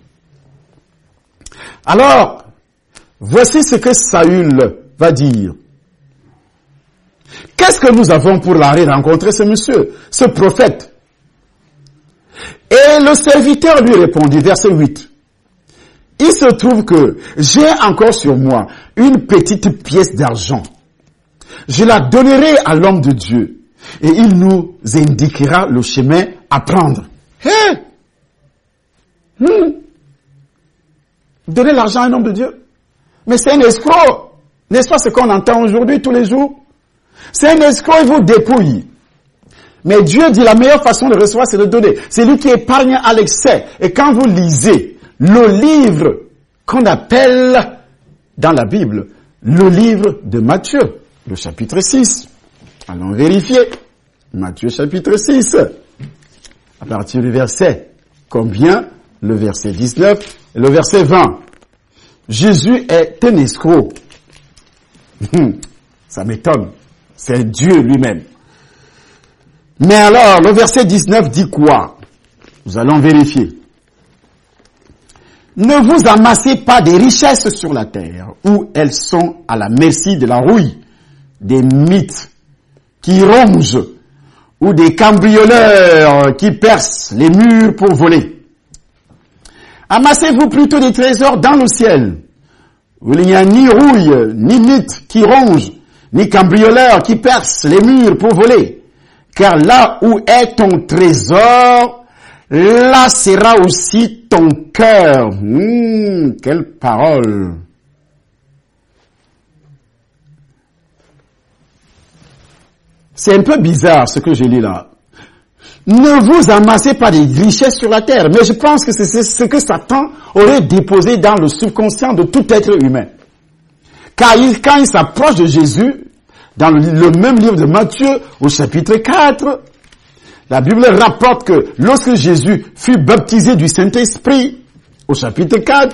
Speaker 1: Alors, voici ce que Saül va dire. Qu'est-ce que nous avons pour aller rencontrer ce monsieur, ce prophète? Et le serviteur lui répondit, verset 8. Il se trouve que j'ai encore sur moi une petite pièce d'argent. Je la donnerai à l'homme de Dieu et il nous indiquera le chemin à prendre. Donner l'argent à un homme de Dieu. Mais c'est un escroc. N'est-ce pas ce qu'on entend aujourd'hui tous les jours? C'est un escroc, il vous dépouille. Mais Dieu dit la meilleure façon de recevoir, c'est de donner. C'est lui qui épargne à l'excès. Et quand vous lisez le livre qu'on appelle dans la Bible, le livre de Matthieu, le chapitre 6. Allons vérifier. Matthieu chapitre 6. À partir du verset combien? Le verset 19 et le verset 20. Jésus est un escroc. Ça m'étonne. C'est Dieu lui-même. Mais alors, le verset 19 dit quoi? Nous allons vérifier. Ne vous amassez pas des richesses sur la terre, où elles sont à la merci de la rouille, des mythes qui rongent, ou des cambrioleurs qui percent les murs pour voler. Amassez-vous plutôt des trésors dans le ciel, où il n'y a ni rouille, ni mythes qui rongent, ni cambrioleurs qui percent les murs pour voler. Car là où est ton trésor, là sera aussi ton cœur. Quelle parole! C'est un peu bizarre ce que je lis là. Ne vous amassez pas des richesses sur la terre. Mais je pense que c'est ce que Satan aurait déposé dans le subconscient de tout être humain. Car quand il s'approche de Jésus, dans le même livre de Matthieu, au chapitre 4, la Bible rapporte que lorsque Jésus fut baptisé du Saint-Esprit, au chapitre 4,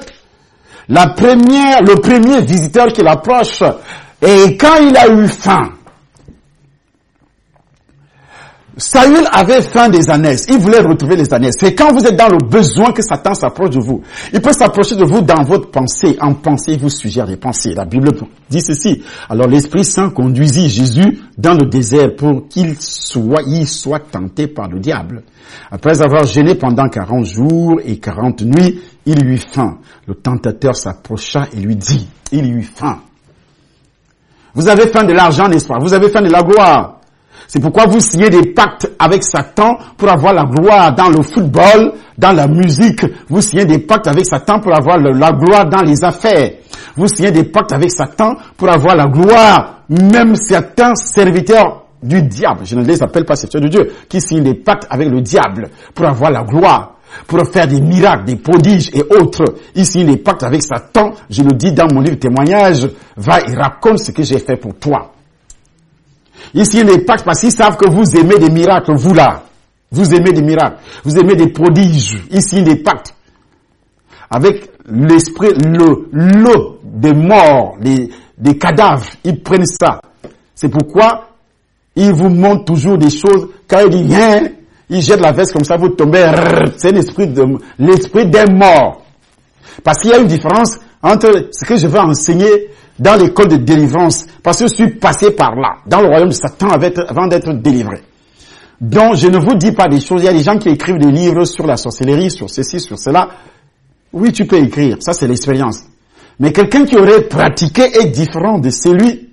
Speaker 1: le premier visiteur qui l'approche, et quand il a eu faim, Saül avait faim des ânesses. Il voulait retrouver les ânesses. C'est quand vous êtes dans le besoin que Satan s'approche de vous. Il peut s'approcher de vous dans votre pensée. En pensée, il vous suggère des pensées. La Bible dit ceci. Alors l'Esprit Saint conduisit Jésus dans le désert pour qu'il soit tenté par le diable. Après avoir jeûné pendant 40 jours et 40 nuits, il eut faim. Le tentateur s'approcha et lui dit, il eut faim. Vous avez faim de l'argent, n'est-ce pas? Vous avez faim de la gloire. C'est pourquoi vous signez des pactes avec Satan pour avoir la gloire dans le football, dans la musique. Vous signez des pactes avec Satan pour avoir la gloire dans les affaires. Vous signez des pactes avec Satan pour avoir la gloire. Même certains serviteurs du diable, je ne les appelle pas serviteurs de Dieu, qui signent des pactes avec le diable pour avoir la gloire, pour faire des miracles, des prodiges et autres. Ils signent des pactes avec Satan. Je le dis dans mon livre témoignage. Va et raconte ce que j'ai fait pour toi. Ici, les pactes, parce qu'ils savent que vous aimez des miracles, vous là. Vous aimez des miracles. Vous aimez des prodiges. Ici, des pactes. Avec l'esprit, l'eau des morts, des cadavres, ils prennent ça. C'est pourquoi ils vous montrent toujours des choses. Quand ils disent, hein, ils jettent la veste comme ça, vous tombez, c'est l'esprit des morts. Parce qu'il y a une différence entre ce que je veux enseigner dans l'école de délivrance, parce que je suis passé par là, dans le royaume de Satan avant d'être délivré. Donc, je ne vous dis pas des choses. Il y a des gens qui écrivent des livres sur la sorcellerie, sur ceci, sur cela. Oui, tu peux écrire. Ça, c'est l'expérience. Mais quelqu'un qui aurait pratiqué est différent de celui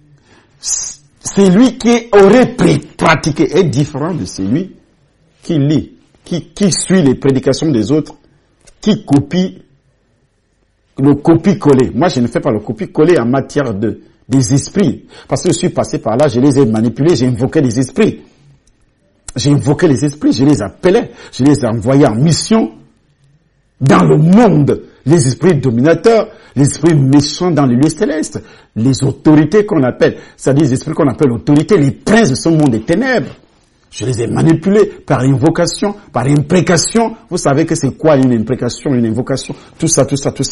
Speaker 1: qui aurait pratiqué est différent de celui qui lit, qui suit les prédications des autres, qui copie le copie-coller. Moi, je ne fais pas le copie-coller en matière des esprits. Parce que je suis passé par là, je les ai manipulés, j'ai invoqué les esprits. J'ai invoqué les esprits, je les appelais, je les ai envoyés en mission dans le monde. Les esprits dominateurs, les esprits méchants dans les lieux célestes, les autorités qu'on appelle, c'est-à-dire les esprits qu'on appelle autorités, les princes de ce monde des ténèbres. Je les ai manipulés par invocation, par imprécation. Vous savez que c'est quoi une imprécation, une invocation? Tout ça.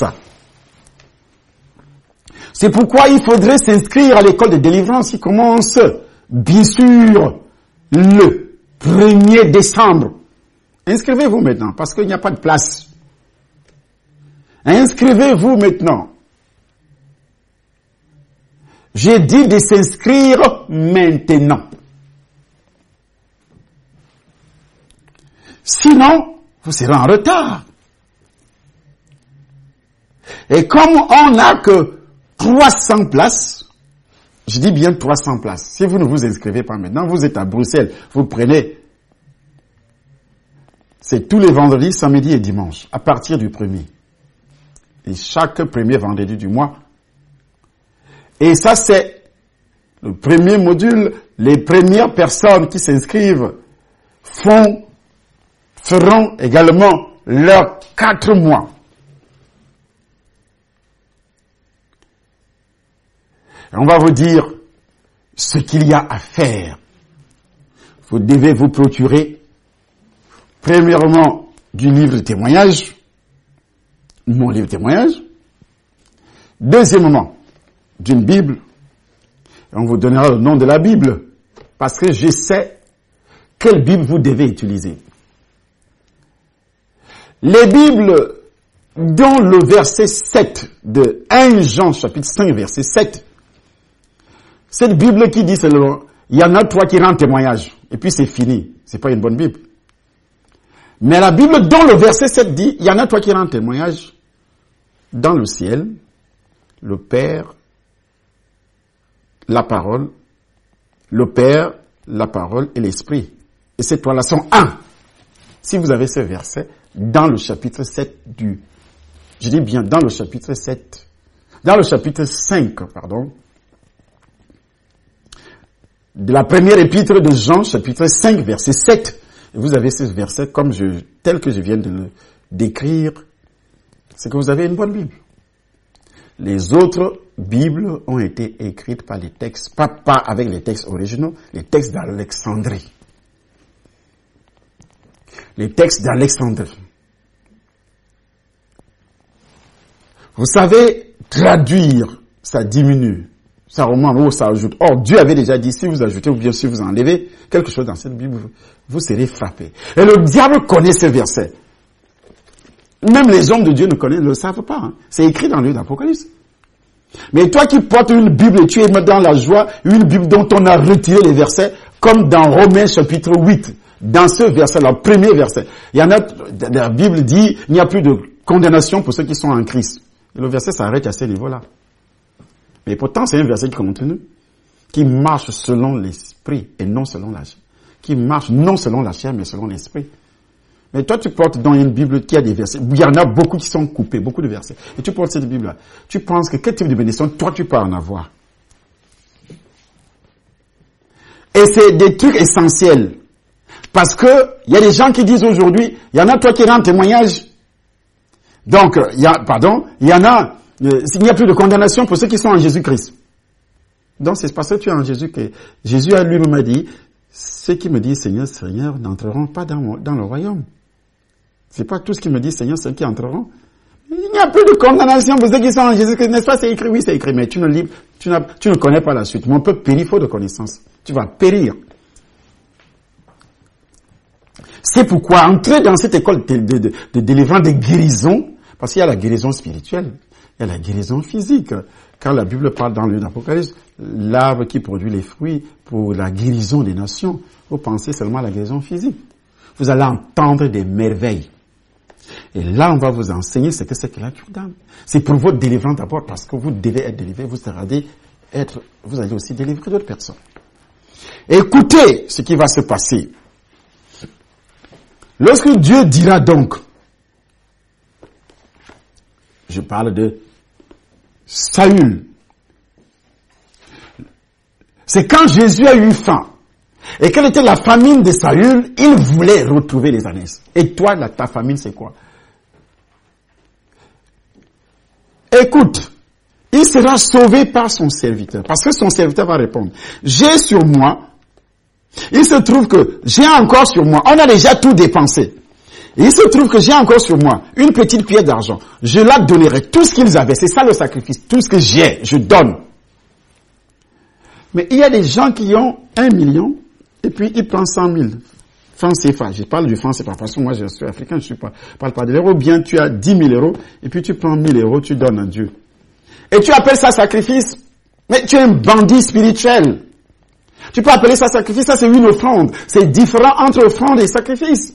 Speaker 1: C'est pourquoi il faudrait s'inscrire à l'école de délivrance qui commence, bien sûr, le 1er décembre. Inscrivez-vous maintenant, parce qu'il n'y a pas de place. Inscrivez-vous maintenant. J'ai dit de s'inscrire maintenant. Sinon, vous serez en retard. Et comme on n'a que 300 places, je dis bien 300 places. Si vous ne vous inscrivez pas maintenant, vous êtes à Bruxelles, vous prenez, c'est tous les vendredis, samedi et dimanche, à partir du 1er. Et chaque premier vendredi du mois. Et ça, c'est le premier module. Les premières personnes qui s'inscrivent feront également leurs 4 mois. Et on va vous dire ce qu'il y a à faire. Vous devez vous procurer, premièrement, du livre de témoignage, mon livre de témoignage. Deuxièmement, d'une Bible. Et on vous donnera le nom de la Bible, parce que je sais quelle Bible vous devez utiliser. Les Bibles dont le verset 7 de 1 Jean chapitre 5 verset 7, cette Bible qui dit seulement, il y en a 3 qui rendent témoignage, et puis c'est fini. C'est pas une bonne Bible. Mais la Bible dont le verset 7 dit, il y en a 3 qui rendent témoignage, dans le ciel, le Père, la parole, le Père, la parole et l'Esprit. Et ces 3-là sont un. Si vous avez ce verset, dans le chapitre 7 je dis bien dans le chapitre 7, dans le chapitre 5, de la première épître de Jean, chapitre 5, verset 7. Et vous avez ce verset tel que je viens de le décrire, c'est que vous avez une bonne Bible. Les autres Bibles ont été écrites par les textes, pas avec les textes originaux, les textes d'Alexandrie. Les textes d'Alexandrie. Vous savez, traduire, ça diminue. Ça remonte ou ça ajoute. Or, Dieu avait déjà dit, si vous ajoutez ou bien si vous enlevez quelque chose dans cette Bible, vous serez frappé. Et le diable connaît ce verset. Même les hommes de Dieu ne le savent pas. Hein. C'est écrit dans le livre d'Apocalypse. Mais toi qui portes une Bible et tu es dans la joie, une Bible dont on a retiré les versets, comme dans Romains chapitre 8, dans ce verset, le premier verset, il y en a, la Bible dit, il n'y a plus de condamnation pour ceux qui sont en Christ. Et le verset s'arrête à ce niveau-là. Mais pourtant, c'est un verset contenu, qui marche selon l'esprit et non selon la chair. Qui marche non selon la chair, mais selon l'esprit. Mais toi, tu portes dans une Bible qui a des versets. Il y en a beaucoup qui sont coupés, beaucoup de versets. Et tu portes cette Bible-là. Tu penses que quel type de bénédiction, toi, tu peux en avoir. Et c'est des trucs essentiels. Parce que, il y a des gens qui disent aujourd'hui, il y en a toi qui rends témoignage. Donc, il y en a, il n'y a plus de condamnation pour ceux qui sont en Jésus-Christ. Donc, c'est parce que tu es en Jésus que Jésus a lui-même dit, ceux qui me disent Seigneur, Seigneur, n'entreront pas dans le royaume. C'est pas tous qui me disent Seigneur, ceux qui entreront. Il n'y a plus de condamnation pour ceux qui sont en Jésus-Christ. N'est-ce pas? C'est écrit, oui, c'est écrit, mais tu ne connais pas la suite. Mon peuple périt faute de connaissance. Tu vas périr. C'est pourquoi entrer dans cette école de délivrance, de guérison, parce qu'il y a la guérison spirituelle, il y a la guérison physique. Quand la Bible parle dans le livre d'Apocalypse, l'arbre qui produit les fruits pour la guérison des nations, vous pensez seulement à la guérison physique. Vous allez entendre des merveilles. Et là, on va vous enseigner ce que c'est que la cure-d'âme. C'est pour votre délivrance d'abord, parce que vous devez être délivré, vous allez aussi délivrer d'autres personnes. Écoutez ce qui va se passer. Lorsque Dieu dira donc, je parle de Saül. C'est quand Jésus a eu faim. Et quelle était la famine de Saül? Il voulait retrouver les ânesses. Et toi, ta famine, c'est quoi? Écoute, il sera sauvé par son serviteur. Parce que son serviteur va répondre, j'ai sur moi, il se trouve que j'ai encore sur moi, on a déjà tout dépensé. Et il se trouve que j'ai encore sur moi une petite cuillère d'argent. Je la donnerai, tout ce qu'ils avaient. C'est ça le sacrifice. Tout ce que j'ai, je donne. Mais il y a des gens qui ont 1 million et puis ils prennent 100 000 francs CFA. Je parle du franc CFA parce que moi je suis africain, je parle pas de l'euro. Bien, tu as 10 000 euros et puis tu prends 1 000 euros, tu donnes à Dieu. Et tu appelles ça sacrifice. Mais tu es un bandit spirituel. Tu peux appeler ça sacrifice, ça c'est une offrande. C'est différent entre offrande et sacrifice.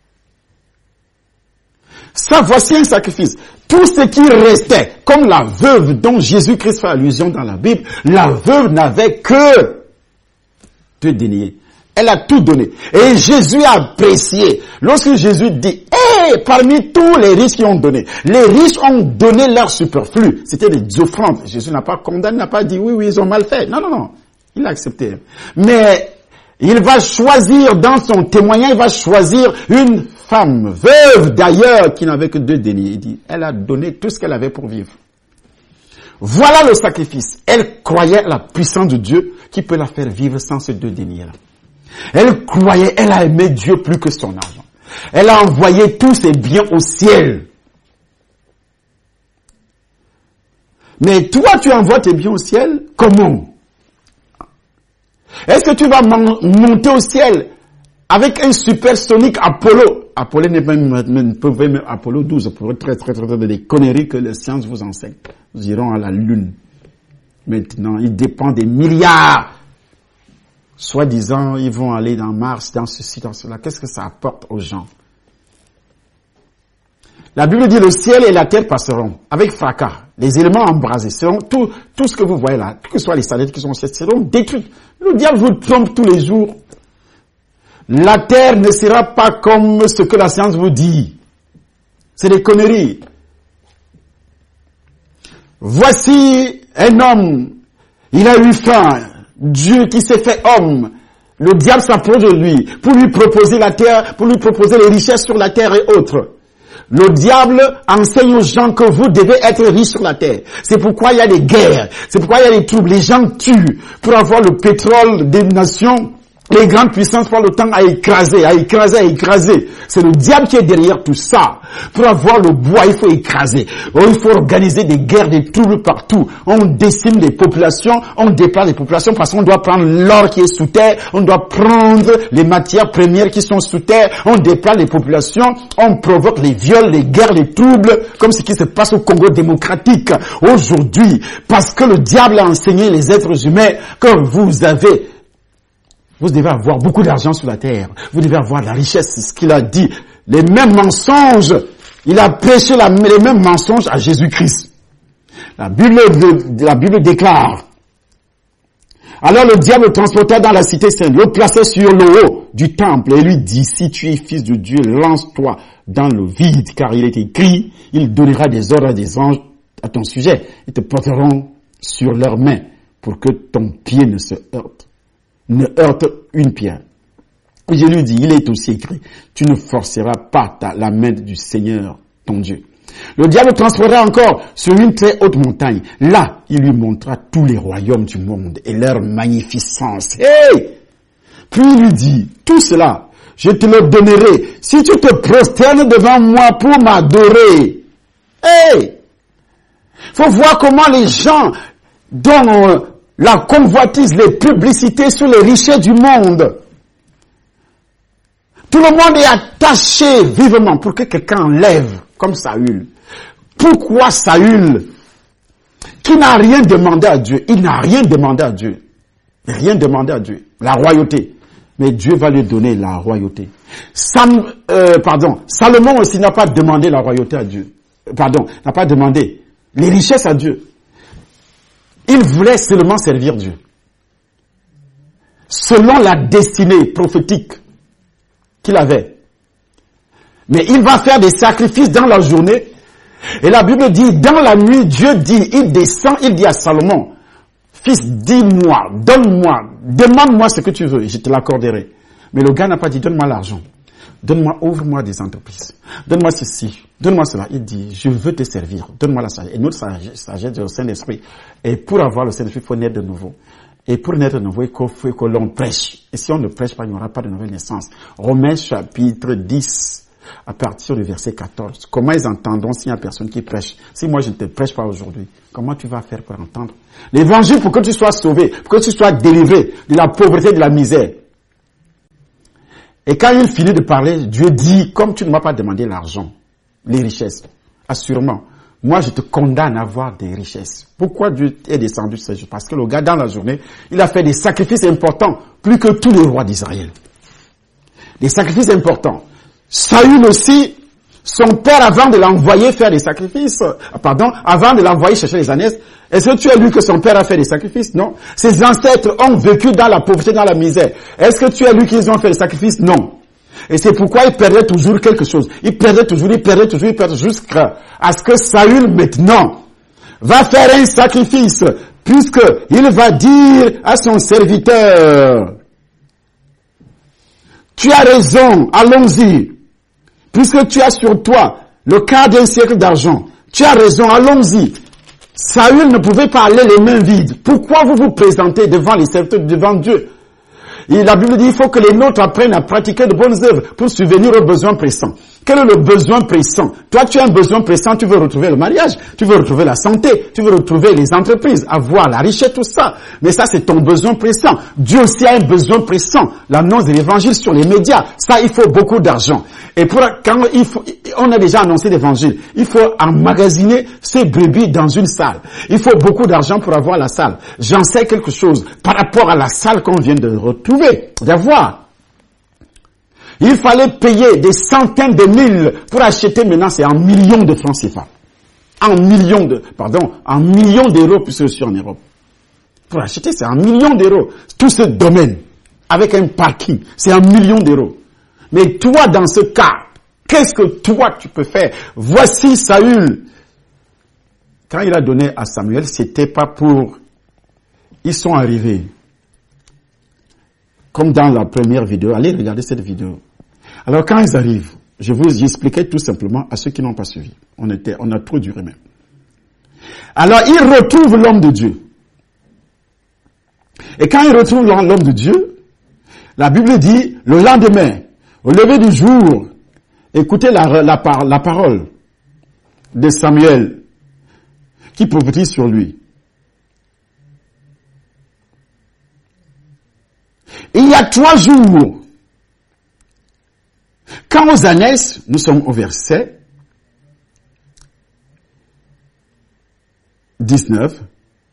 Speaker 1: Ça, voici un sacrifice. Tout ce qui restait, comme la veuve dont Jésus-Christ fait allusion dans la Bible, la veuve n'avait que 2 deniers. Elle a tout donné. Et Jésus a apprécié. Lorsque Jésus dit, parmi tous les riches qui ont donné, les riches ont donné leur superflu. C'était des offrandes. Jésus n'a pas condamné, n'a pas dit, oui, ils ont mal fait. Non. Il a accepté. Mais il va choisir, dans son témoignage, il va choisir une femme, veuve d'ailleurs, qui n'avait que 2 deniers. Il dit, elle a donné tout ce qu'elle avait pour vivre. Voilà le sacrifice. Elle croyait à la puissance de Dieu qui peut la faire vivre sans ces 2 deniers-là. Elle croyait, elle a aimé Dieu plus que son argent. Elle a envoyé tous ses biens au ciel. Mais toi, tu envoies tes biens au ciel, comment? Est-ce que tu vas monter au ciel avec un supersonique Apollo? Apollo n'est même Apollo 12 pour très des conneries que les sciences vous enseignent. Nous irons à la Lune. Maintenant, il dépend des milliards. Soi-disant, ils vont aller dans Mars, dans ceci, dans cela. Qu'est-ce que ça apporte aux gens? La Bible dit le ciel et la terre passeront avec fracas. Les éléments embrasés seront tout ce que vous voyez là, que ce soit les satellites qui sont seront détruits. Le diable vous trompe tous les jours. La terre ne sera pas comme ce que la science vous dit. C'est des conneries. Voici un homme, il a eu faim. Dieu qui s'est fait homme. Le diable s'approche de lui pour lui proposer la terre, pour lui proposer les richesses sur la terre et autres. Le diable enseigne aux gens que vous devez être riches sur la terre. C'est pourquoi il y a des guerres. C'est pourquoi il y a des troubles. Les gens tuent pour avoir le pétrole des nations Les grandes puissances prennent le temps à écraser. C'est le diable qui est derrière tout ça. Pour avoir le bois, il faut écraser. Il faut organiser des guerres, des troubles partout. On décime les populations, on déplace les populations parce qu'on doit prendre l'or qui est sous terre, on doit prendre les matières premières qui sont sous terre, on déplace les populations, on provoque les viols, les guerres, les troubles, comme ce qui se passe au Congo démocratique aujourd'hui. Parce que le diable a enseigné les êtres humains que vous devez avoir beaucoup d'argent sur la terre. Vous devez avoir la richesse. C'est ce qu'il a dit. Les mêmes mensonges. Il a prêché les mêmes mensonges à Jésus-Christ. La Bible déclare. Alors le diable le transporta dans la cité sainte, le plaçait sur le haut du temple et lui dit, si tu es fils de Dieu, lance-toi dans le vide, car il est écrit, il donnera des ordres à des anges à ton sujet. Ils te porteront sur leurs mains pour que ton pied ne heurte une pierre. Et je lui dis, il est aussi écrit, tu ne forceras pas la main du Seigneur, ton Dieu. Le diable transporta encore sur une très haute montagne. Là, il lui montra tous les royaumes du monde et leur magnificence. Hey! Puis il lui dit, tout cela, je te le donnerai si tu te prosternes devant moi pour m'adorer. Hey! Faut voir comment les gens dont la convoitise, les publicités sur les richesses du monde. Tout le monde est attaché vivement pour que quelqu'un enlève, comme Saül. Pourquoi Saül, qui n'a rien demandé à Dieu, il n'a rien demandé à Dieu. Rien demandé à Dieu. La royauté. Mais Dieu va lui donner la royauté. Salomon aussi n'a pas demandé la royauté à Dieu. N'a pas demandé les richesses à Dieu. Il voulait seulement servir Dieu. Selon la destinée prophétique qu'il avait. Mais il va faire des sacrifices dans la journée. Et la Bible dit, dans la nuit, Dieu dit, il descend, il dit à Salomon, fils, dis-moi, donne-moi, demande-moi ce que tu veux, et je te l'accorderai. Mais le gars n'a pas dit, donne-moi l'argent. Donne-moi, ouvre-moi des entreprises. Donne-moi ceci, donne-moi cela. Il dit, je veux te servir. Donne-moi la sagesse. Et notre sagesse du Saint-Esprit. Et pour avoir le Saint-Esprit, il faut naître de nouveau. Et pour naître de nouveau, il faut que l'on prêche. Et si on ne prêche pas, il n'y aura pas de nouvelle naissance. Romains chapitre 10, à partir du verset 14. Comment ils entendront s'il n'y a personne qui prêche? Si moi je ne te prêche pas aujourd'hui, comment tu vas faire pour entendre? L'évangile, pour que tu sois sauvé, pour que tu sois délivré de la pauvreté, de la misère. Et quand il finit de parler, Dieu dit, comme tu ne m'as pas demandé l'argent, les richesses, assurément, moi je te condamne à avoir des richesses. Pourquoi Dieu est descendu ce jour? Parce que le gars, dans la journée, il a fait des sacrifices importants, plus que tous les rois d'Israël. Des sacrifices importants. Saül aussi, son père, avant de l'envoyer faire des sacrifices, avant de l'envoyer chercher les ânesses, est-ce que tu as lu que son père a fait des sacrifices? Non. Ses ancêtres ont vécu dans la pauvreté, dans la misère. Est-ce que tu as lu qu'ils ont fait des sacrifices? Non. Et c'est pourquoi il perdait toujours quelque chose. Il perdait toujours, jusqu'à ce que Saül, maintenant, va faire un sacrifice, puisque il va dire à son serviteur, tu as raison, allons-y. Puisque tu as sur toi le quart d'un siècle d'argent, tu as raison, allons-y. Saül ne pouvait pas aller les mains vides. Pourquoi vous vous présentez devant les serviteurs, devant Dieu? Et la Bible dit, il faut que les nôtres apprennent à pratiquer de bonnes œuvres pour subvenir aux besoins pressants. Quel est le besoin pressant? Toi, tu as un besoin pressant, tu veux retrouver le mariage, tu veux retrouver la santé, tu veux retrouver les entreprises, avoir la richesse, tout ça. Mais ça, c'est ton besoin pressant. Dieu aussi a un besoin pressant. L'annonce de l'évangile sur les médias, ça, il faut beaucoup d'argent. Et quand on a déjà annoncé l'évangile, il faut emmagasiner ces brebis dans une salle. Il faut beaucoup d'argent pour avoir la salle. J'en sais quelque chose par rapport à la salle qu'on vient de retrouver, d'avoir. Il fallait payer des centaines de mille pour acheter, maintenant c'est en millions de francs CFA. En millions d'euros, puisque je suis en Europe. Pour acheter, c'est en millions d'euros. Tout ce domaine, avec un parking, c'est en millions d'euros. Mais toi, dans ce cas, qu'est-ce que toi tu peux faire? Voici Saül. Quand il a donné à Samuel, c'était pas pour... Ils sont arrivés. Comme dans la première vidéo. Allez regarder cette vidéo. Alors quand ils arrivent, j'expliquais tout simplement à ceux qui n'ont pas suivi. On a trop duré même. Alors ils retrouvent l'homme de Dieu. Et quand ils retrouvent l'homme de Dieu, La Bible dit, le lendemain, au lever du jour, écoutez la parole de Samuel qui prophétise sur lui. Il y a 3 jours, quand aux Anès, nous sommes au verset 19,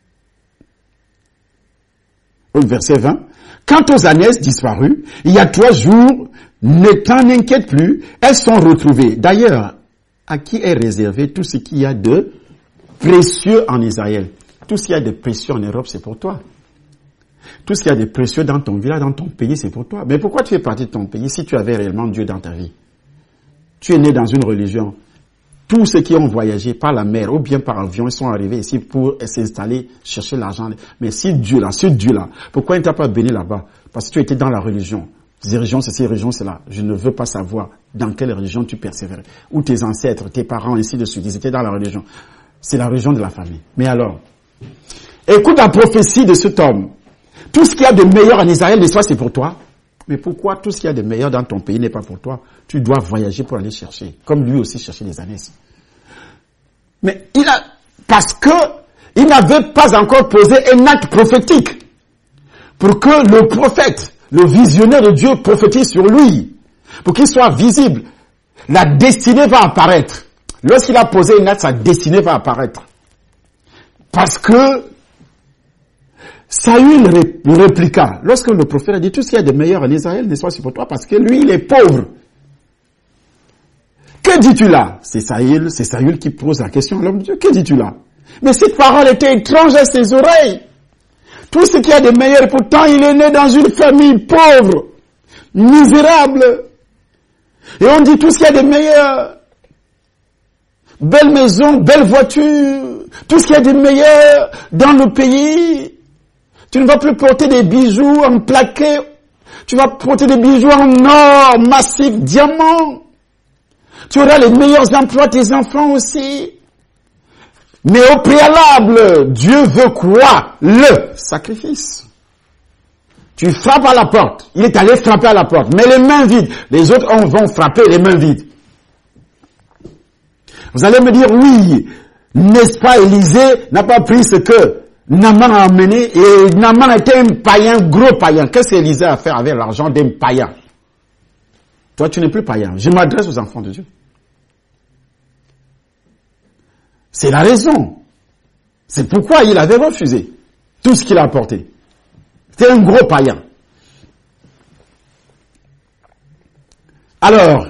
Speaker 1: au verset 20, quand aux Anès disparues, il y a 3 jours, ne t'en inquiète plus, elles sont retrouvées. D'ailleurs, à qui est réservé tout ce qu'il y a de précieux en Israël? Tout ce qu'il y a de précieux en Europe, c'est pour toi. Tout ce qu'il y a de précieux dans ton village, dans ton pays, c'est pour toi. Mais pourquoi tu fais partie de ton pays si tu avais réellement Dieu dans ta vie? Tu es né dans une religion. Tous ceux qui ont voyagé par la mer ou bien par avion, ils sont arrivés ici pour s'installer, chercher l'argent. Mais si Dieu là, pourquoi il ne t'a pas béni là-bas? Parce que tu étais dans la religion. Ces religions, c'est ces religions, c'est là. Je ne veux pas savoir dans quelle religion tu persévères. Ou tes ancêtres, tes parents, ainsi de suite. Ils étaient dans la religion. C'est la religion de la famille. Mais alors, écoute la prophétie de cet homme. Tout ce qu'il y a de meilleur en Israël, n'est-ce pas, c'est pour toi? Mais pourquoi tout ce qu'il y a de meilleur dans ton pays n'est pas pour toi? Tu dois voyager pour aller chercher. Comme lui aussi cherchait les années. Mais parce que il n'avait pas encore posé un acte prophétique pour que le prophète, le visionnaire de Dieu prophétise sur lui, pour qu'il soit visible. La destinée va apparaître. Lorsqu'il a posé un acte, sa destinée va apparaître. Parce que Saül répliqua, lorsque le prophète a dit tout ce qu'il y a de meilleur en Israël, n'est-ce pas, c'est pour toi, parce que lui, il est pauvre. Que dis-tu là? C'est Saül qui pose la question à l'homme de Dieu. Que dis-tu là? Mais cette parole était étrange à ses oreilles. Tout ce qu'il y a de meilleur, et pourtant il est né dans une famille pauvre, misérable. Et on dit tout ce qu'il y a de meilleur. Belle maison, belle voiture, tout ce qu'il y a de meilleur dans le pays. Tu ne vas plus porter des bijoux en plaqué. Tu vas porter des bijoux en or, massif, diamant. Tu auras les meilleurs emplois, tes enfants aussi. Mais au préalable, Dieu veut quoi? Le sacrifice. Tu frappes à la porte. Il est allé frapper à la porte, mais les mains vides. Les autres vont frapper les mains vides. Vous allez me dire, oui, n'est-ce pas, Élisée n'a pas pris ce que Naaman a amené, et Naaman était un païen, gros païen. Qu'est-ce qu'Élisée a fait avec l'argent d'un païen? Toi, tu n'es plus païen. Je m'adresse aux enfants de Dieu. C'est la raison. C'est pourquoi il avait refusé tout ce qu'il a apporté. C'était un gros païen. Alors,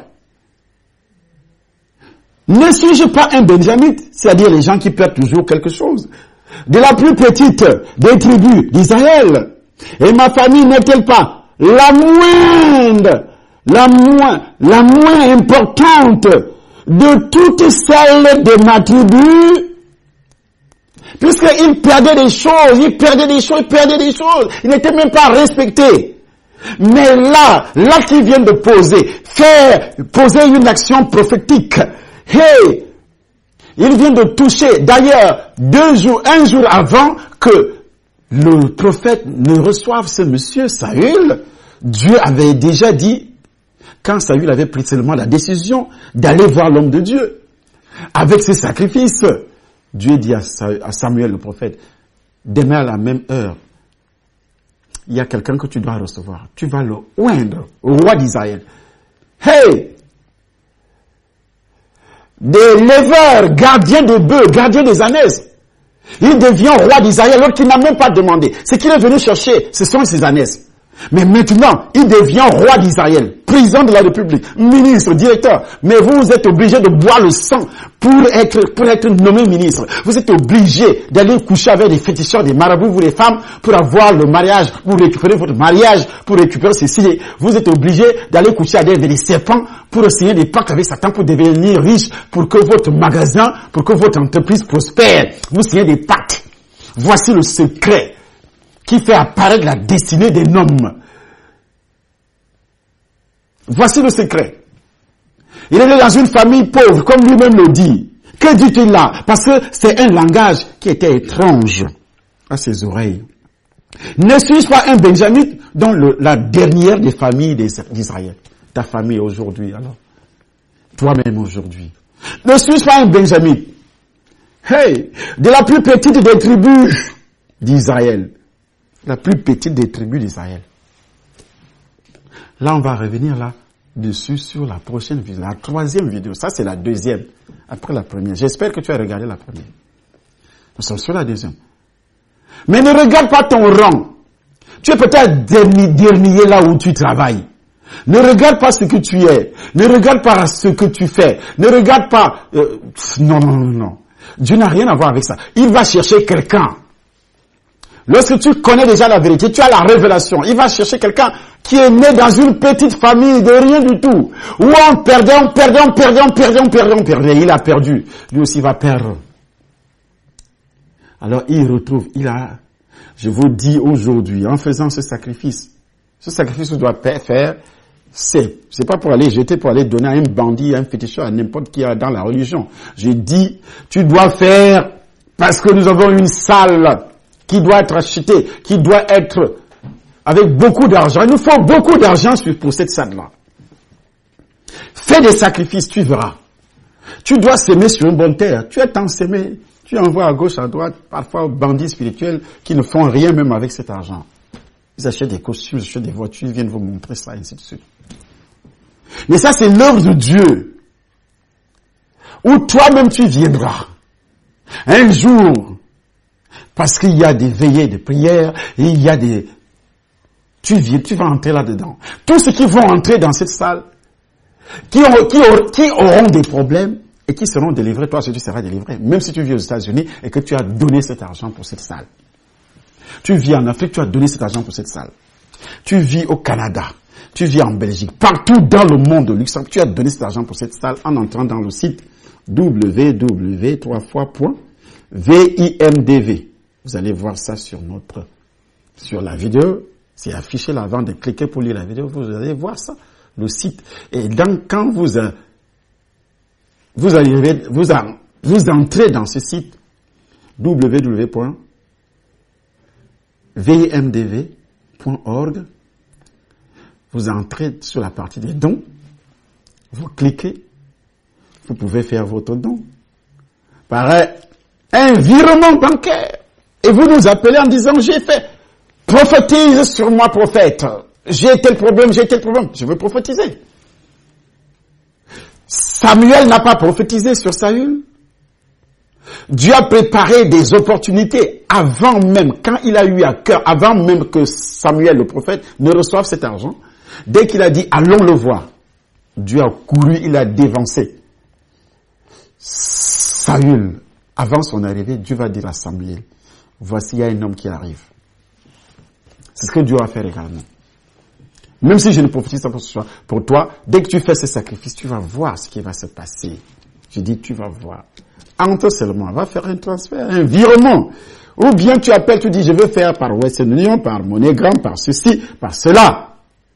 Speaker 1: ne suis-je pas un benjamite, c'est-à-dire les gens qui perdent toujours quelque chose, de la plus petite des tribus d'Israël, et ma famille n'est-elle pas la moins importante de toutes celles de ma tribu? Puisqu'il perdait des choses, il n'était même pas respecté. Mais là qu'il vient de poser une action prophétique. Hey, il vient de toucher, d'ailleurs, un jour avant que le prophète ne reçoive ce monsieur Saül, Dieu avait déjà dit, quand Saül avait pris seulement la décision d'aller voir l'homme de Dieu, avec ses sacrifices, Dieu dit à Samuel le prophète, demain à la même heure, il y a quelqu'un que tu dois recevoir. Tu vas le oindre au roi d'Israël. Hey! Des leveurs, gardiens des bœufs, gardiens des ânesse. Il devient roi d'Israël alors qu'il n'a même pas demandé. Ce qu'il est venu chercher, ce sont ses ânesse. Mais maintenant, il devient roi d'Israël, président de la République, ministre, directeur. Mais vous êtes obligé de boire le sang pour être nommé ministre. Vous êtes obligé d'aller coucher avec des féticheurs, des marabouts, vous les femmes, pour avoir le mariage, pour récupérer votre mariage, pour récupérer ceci. Vous êtes obligé d'aller coucher avec des serpents pour signer des pactes avec Satan pour devenir riche, pour que votre magasin, pour que votre entreprise prospère. Vous signez des pactes. Voici le secret qui fait apparaître la destinée d'un homme. Voici le secret. Il est né dans une famille pauvre, comme lui-même le dit. Que dit-il là? Parce que c'est un langage qui était étrange à ses oreilles. Ne suis-je pas un benjamite dans la dernière des familles d'Israël. Ta famille aujourd'hui, alors. Toi-même aujourd'hui. Ne suis pas un Benjamin. Hey, de la plus petite des tribus d'Israël. La plus petite des tribus d'Israël. Là, on va revenir là-dessus sur la prochaine vidéo, la troisième vidéo. Ça, c'est la deuxième, après la première. J'espère que tu as regardé la première. Nous sommes sur la deuxième. Mais ne regarde pas ton rang. Tu es peut-être dernier là où tu travailles. Ne regarde pas ce que tu es. Ne regarde pas ce que tu fais. Ne regarde pas... Non. Dieu n'a rien à voir avec ça. Il va chercher quelqu'un. Lorsque tu connais déjà la vérité, tu as la révélation. Il va chercher quelqu'un qui est né dans une petite famille de rien du tout. Où on perdait. Il a perdu. Lui aussi va perdre. Alors il retrouve, je vous dis aujourd'hui, en faisant ce sacrifice que tu dois faire, c'est pas pour aller jeter, pour aller donner à un bandit, à un féticheur, à n'importe qui dans la religion. Je dis, tu dois faire parce que nous avons une salle qui doit être achetée, qui doit être avec beaucoup d'argent. Il nous faut beaucoup d'argent pour cette salle-là. Fais des sacrifices, tu verras. Tu dois s'aimer sur une bonne terre. Tu es tant s'aimer. Tu envoies à gauche, à droite, parfois aux bandits spirituels qui ne font rien même avec cet argent. Ils achètent des costumes, ils achètent des voitures, ils viennent vous montrer ça, ainsi de suite. Mais ça, c'est l'œuvre de Dieu. Où toi-même tu viendras. Un jour, parce qu'il y a des veillées de prière, et il y a des... Tu vas entrer là-dedans. Tous ceux qui vont entrer dans cette salle, qui auront des problèmes, et qui seront délivrés, toi aussi tu seras délivré. Même si tu vis aux États-Unis et que tu as donné cet argent pour cette salle. Tu vis en Afrique, tu as donné cet argent pour cette salle. Tu vis au Canada, tu vis en Belgique, partout dans le monde, au Luxembourg, tu as donné cet argent pour cette salle en entrant dans le site www.vimdv. Vous allez voir ça sur la vidéo. C'est affiché là avant de cliquer pour lire la vidéo. Vous allez voir ça, le site. Et quand vous entrez dans ce site www.vimdv.org, vous entrez sur la partie des dons, vous cliquez, vous pouvez faire votre don par un virement bancaire et vous nous appelez en disant j'ai fait, prophétise sur moi prophète, j'ai tel problème, je veux prophétiser. Samuel n'a pas prophétisé sur Saül. Dieu a préparé des opportunités avant même, quand il a eu à cœur, avant même que Samuel, le prophète, ne reçoive cet argent. Dès qu'il a dit, allons le voir, Dieu a couru, il a dévancé. Saül, avant son arrivée, Dieu va dire à Samuel, voici, il y a un homme qui arrive. C'est ce que Dieu va faire également. Même si je ne prophétise pas pour toi, dès que tu fais ce sacrifice, tu vas voir ce qui va se passer. Je dis, tu vas voir. Entre seulement, va faire un transfert, un virement. Ou bien tu appelles, tu dis, je veux faire par Western Union, par MoneyGram, par ceci, par cela.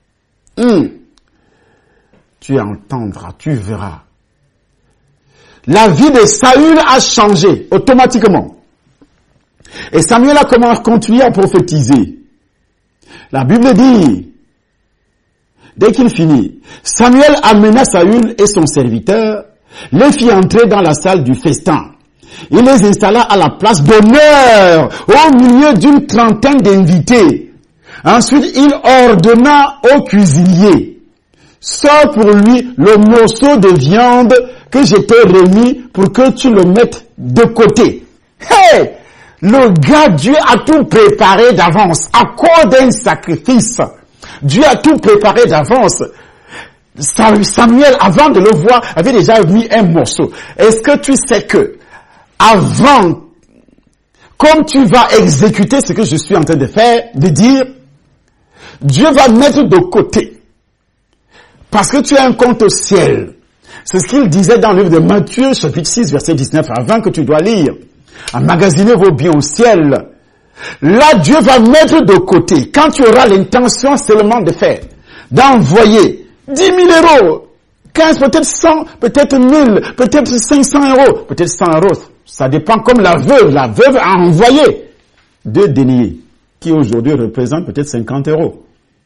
Speaker 1: Tu entendras, tu verras. La vie de Saül a changé automatiquement. Et Samuel a continué à prophétiser. La Bible dit, dès qu'il finit, Samuel amena Saül et son serviteur, les fit entrer dans la salle du festin. Il les installa à la place d'honneur, au milieu d'une trentaine d'invités. Ensuite, il ordonna au cuisinier, sors pour lui le morceau de viande que je t'ai remis pour que tu le mettes de côté. Hey! Le gars, Dieu a tout préparé d'avance. À cause d'un sacrifice, Dieu a tout préparé d'avance. Samuel, avant de le voir, avait déjà mis un morceau. Est-ce que tu sais que, avant, comme tu vas exécuter ce que je suis en train de faire, de dire, Dieu va mettre de côté. Parce que tu as un compte au ciel. C'est ce qu'il disait dans le livre de Matthieu, chapitre 6, verset 19, avant que tu dois lire. Emmagasiner vos biens au ciel. Là, Dieu va mettre de côté, quand tu auras l'intention seulement de faire, d'envoyer 10 000 euros, 15, peut-être 100, peut-être 1000, peut-être 500 euros, peut-être 100 euros. Ça dépend, comme la veuve a envoyé 2 deniers, qui aujourd'hui représentent peut-être 50 euros.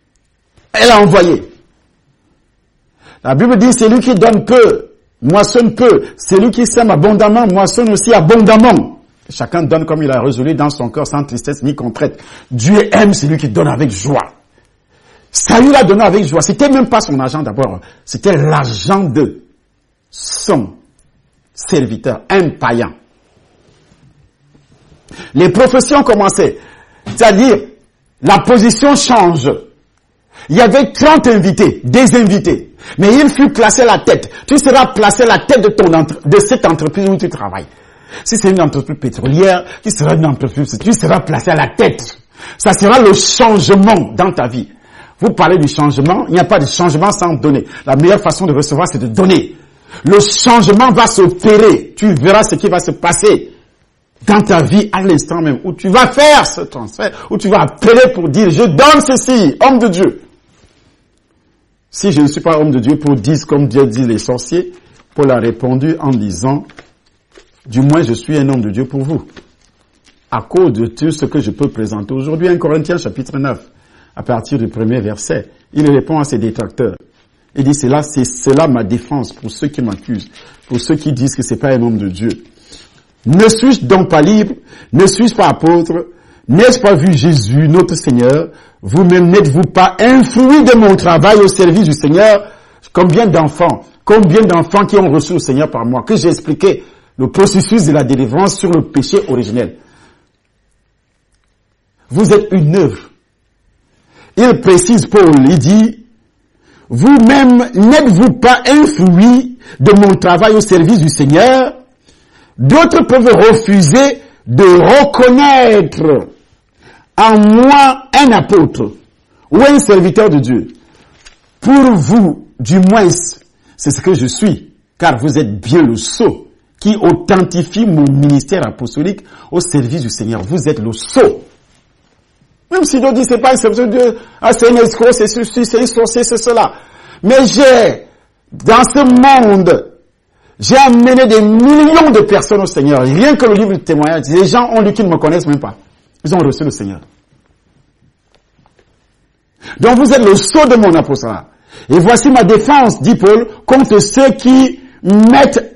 Speaker 1: Elle a envoyé. La Bible dit, celui qui donne peu, moissonne peu. Celui qui sème abondamment, moissonne aussi abondamment. Chacun donne comme il a résolu dans son cœur, sans tristesse ni contrainte. Dieu aime celui qui donne avec joie. Saül a donné avec joie. C'était même pas son argent d'abord. C'était l'argent de son serviteur, un païen. Les prophéties ont commencé. C'est-à-dire, la position change. Il y avait 30 invités, des invités. Mais il fut placé à la tête. Tu seras placé à la tête de cette entreprise où tu travailles. Si c'est une entreprise pétrolière, tu seras placé à la tête. Ça sera le changement dans ta vie. Vous parlez du changement, il n'y a pas de changement sans donner. La meilleure façon de recevoir, c'est de donner. Le changement va s'opérer. Tu verras ce qui va se passer dans ta vie à l'instant même, où tu vas faire ce transfert, où tu vas appeler pour dire, je donne ceci, homme de Dieu. Si je ne suis pas homme de Dieu, pour dire comme Dieu dit les sorciers, Paul a répondu en disant, du moins je suis un homme de Dieu pour vous. À cause de tout ce que je peux présenter aujourd'hui, 1 Corinthiens chapitre 9, à partir du premier verset, il répond à ses détracteurs. Il dit, c'est là ma défense pour ceux qui m'accusent, pour ceux qui disent que c'est pas un homme de Dieu. Ne suis-je donc pas libre? Ne suis-je pas apôtre? N'ai-je pas vu Jésus, notre Seigneur? Vous-même n'êtes-vous pas un fruit de mon travail au service du Seigneur? Combien d'enfants qui ont reçu le Seigneur par moi, que j'ai expliqué le processus de la délivrance sur le péché originel. Vous êtes une œuvre. Il précise, Paul, il dit, vous-même n'êtes-vous pas un fruit de mon travail au service du Seigneur? D'autres peuvent refuser de reconnaître en moi un apôtre ou un serviteur de Dieu. Pour vous, du moins, c'est ce que je suis, car vous êtes bien le sceau qui authentifie mon ministère apostolique au service du Seigneur. Vous êtes le sceau. Même si Dieu dit c'est pas un serviteur de Dieu, c'est un escroc, c'est ceci, c'est un sorcier, c'est cela. Mais dans ce monde, j'ai amené des millions de personnes au Seigneur. Rien que le livre de témoignage, les gens ont lu qu'ils ne me connaissent même pas. Ils ont reçu le Seigneur. Donc vous êtes le sceau de mon apostolat. Et voici ma défense, dit Paul, contre ceux qui me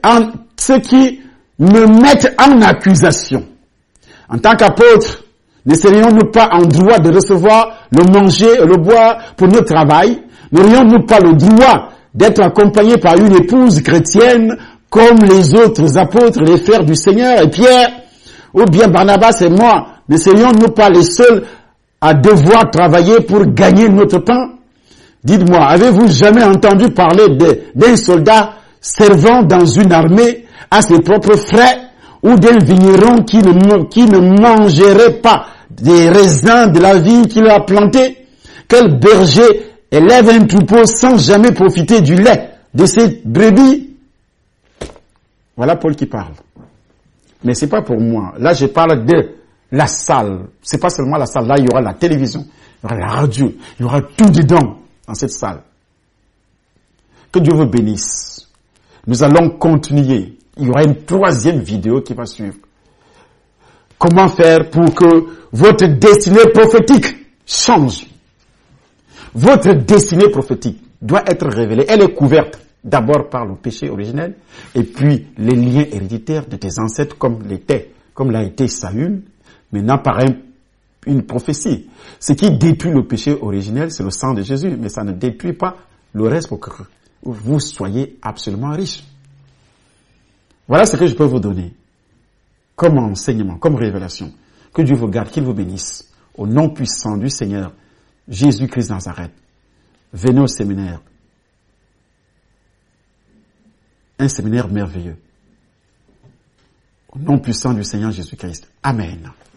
Speaker 1: mettent en accusation. En tant qu'apôtre, ne serions-nous pas en droit de recevoir le manger et le boire pour notre travail? N'aurions-nous pas le droit d'être accompagnés par une épouse chrétienne comme les autres apôtres, les frères du Seigneur et Pierre, ou bien Barnabas et moi? Ne serions-nous pas les seuls à devoir travailler pour gagner notre pain? Dites-moi, avez-vous jamais entendu parler d'un soldat servant dans une armée à ses propres frais, ou d'un vigneron qui ne mangerait pas des raisins de la vigne qu'il a planté? Quel berger élève un troupeau sans jamais profiter du lait de ses brebis? Voilà Paul qui parle. Mais c'est pas pour moi. Là, je parle de la salle. C'est pas seulement la salle. Là, il y aura la télévision, il y aura la radio, il y aura tout dedans dans cette salle. Que Dieu vous bénisse. Nous allons continuer. Il y aura une troisième vidéo qui va suivre. Comment faire pour que votre destinée prophétique change? Votre destinée prophétique doit être révélée. Elle est couverte d'abord par le péché originel et puis les liens héréditaires de tes ancêtres comme l'a été Saül, maintenant par une prophétie. Ce qui détruit le péché originel, c'est le sang de Jésus, mais ça ne détruit pas le reste pour que vous soyez absolument riches. Voilà ce que je peux vous donner comme enseignement, comme révélation. Que Dieu vous garde, qu'il vous bénisse. Au nom puissant du Seigneur, Jésus-Christ Nazareth. Venez au séminaire. Un séminaire merveilleux. Au nom puissant du Seigneur Jésus-Christ. Amen.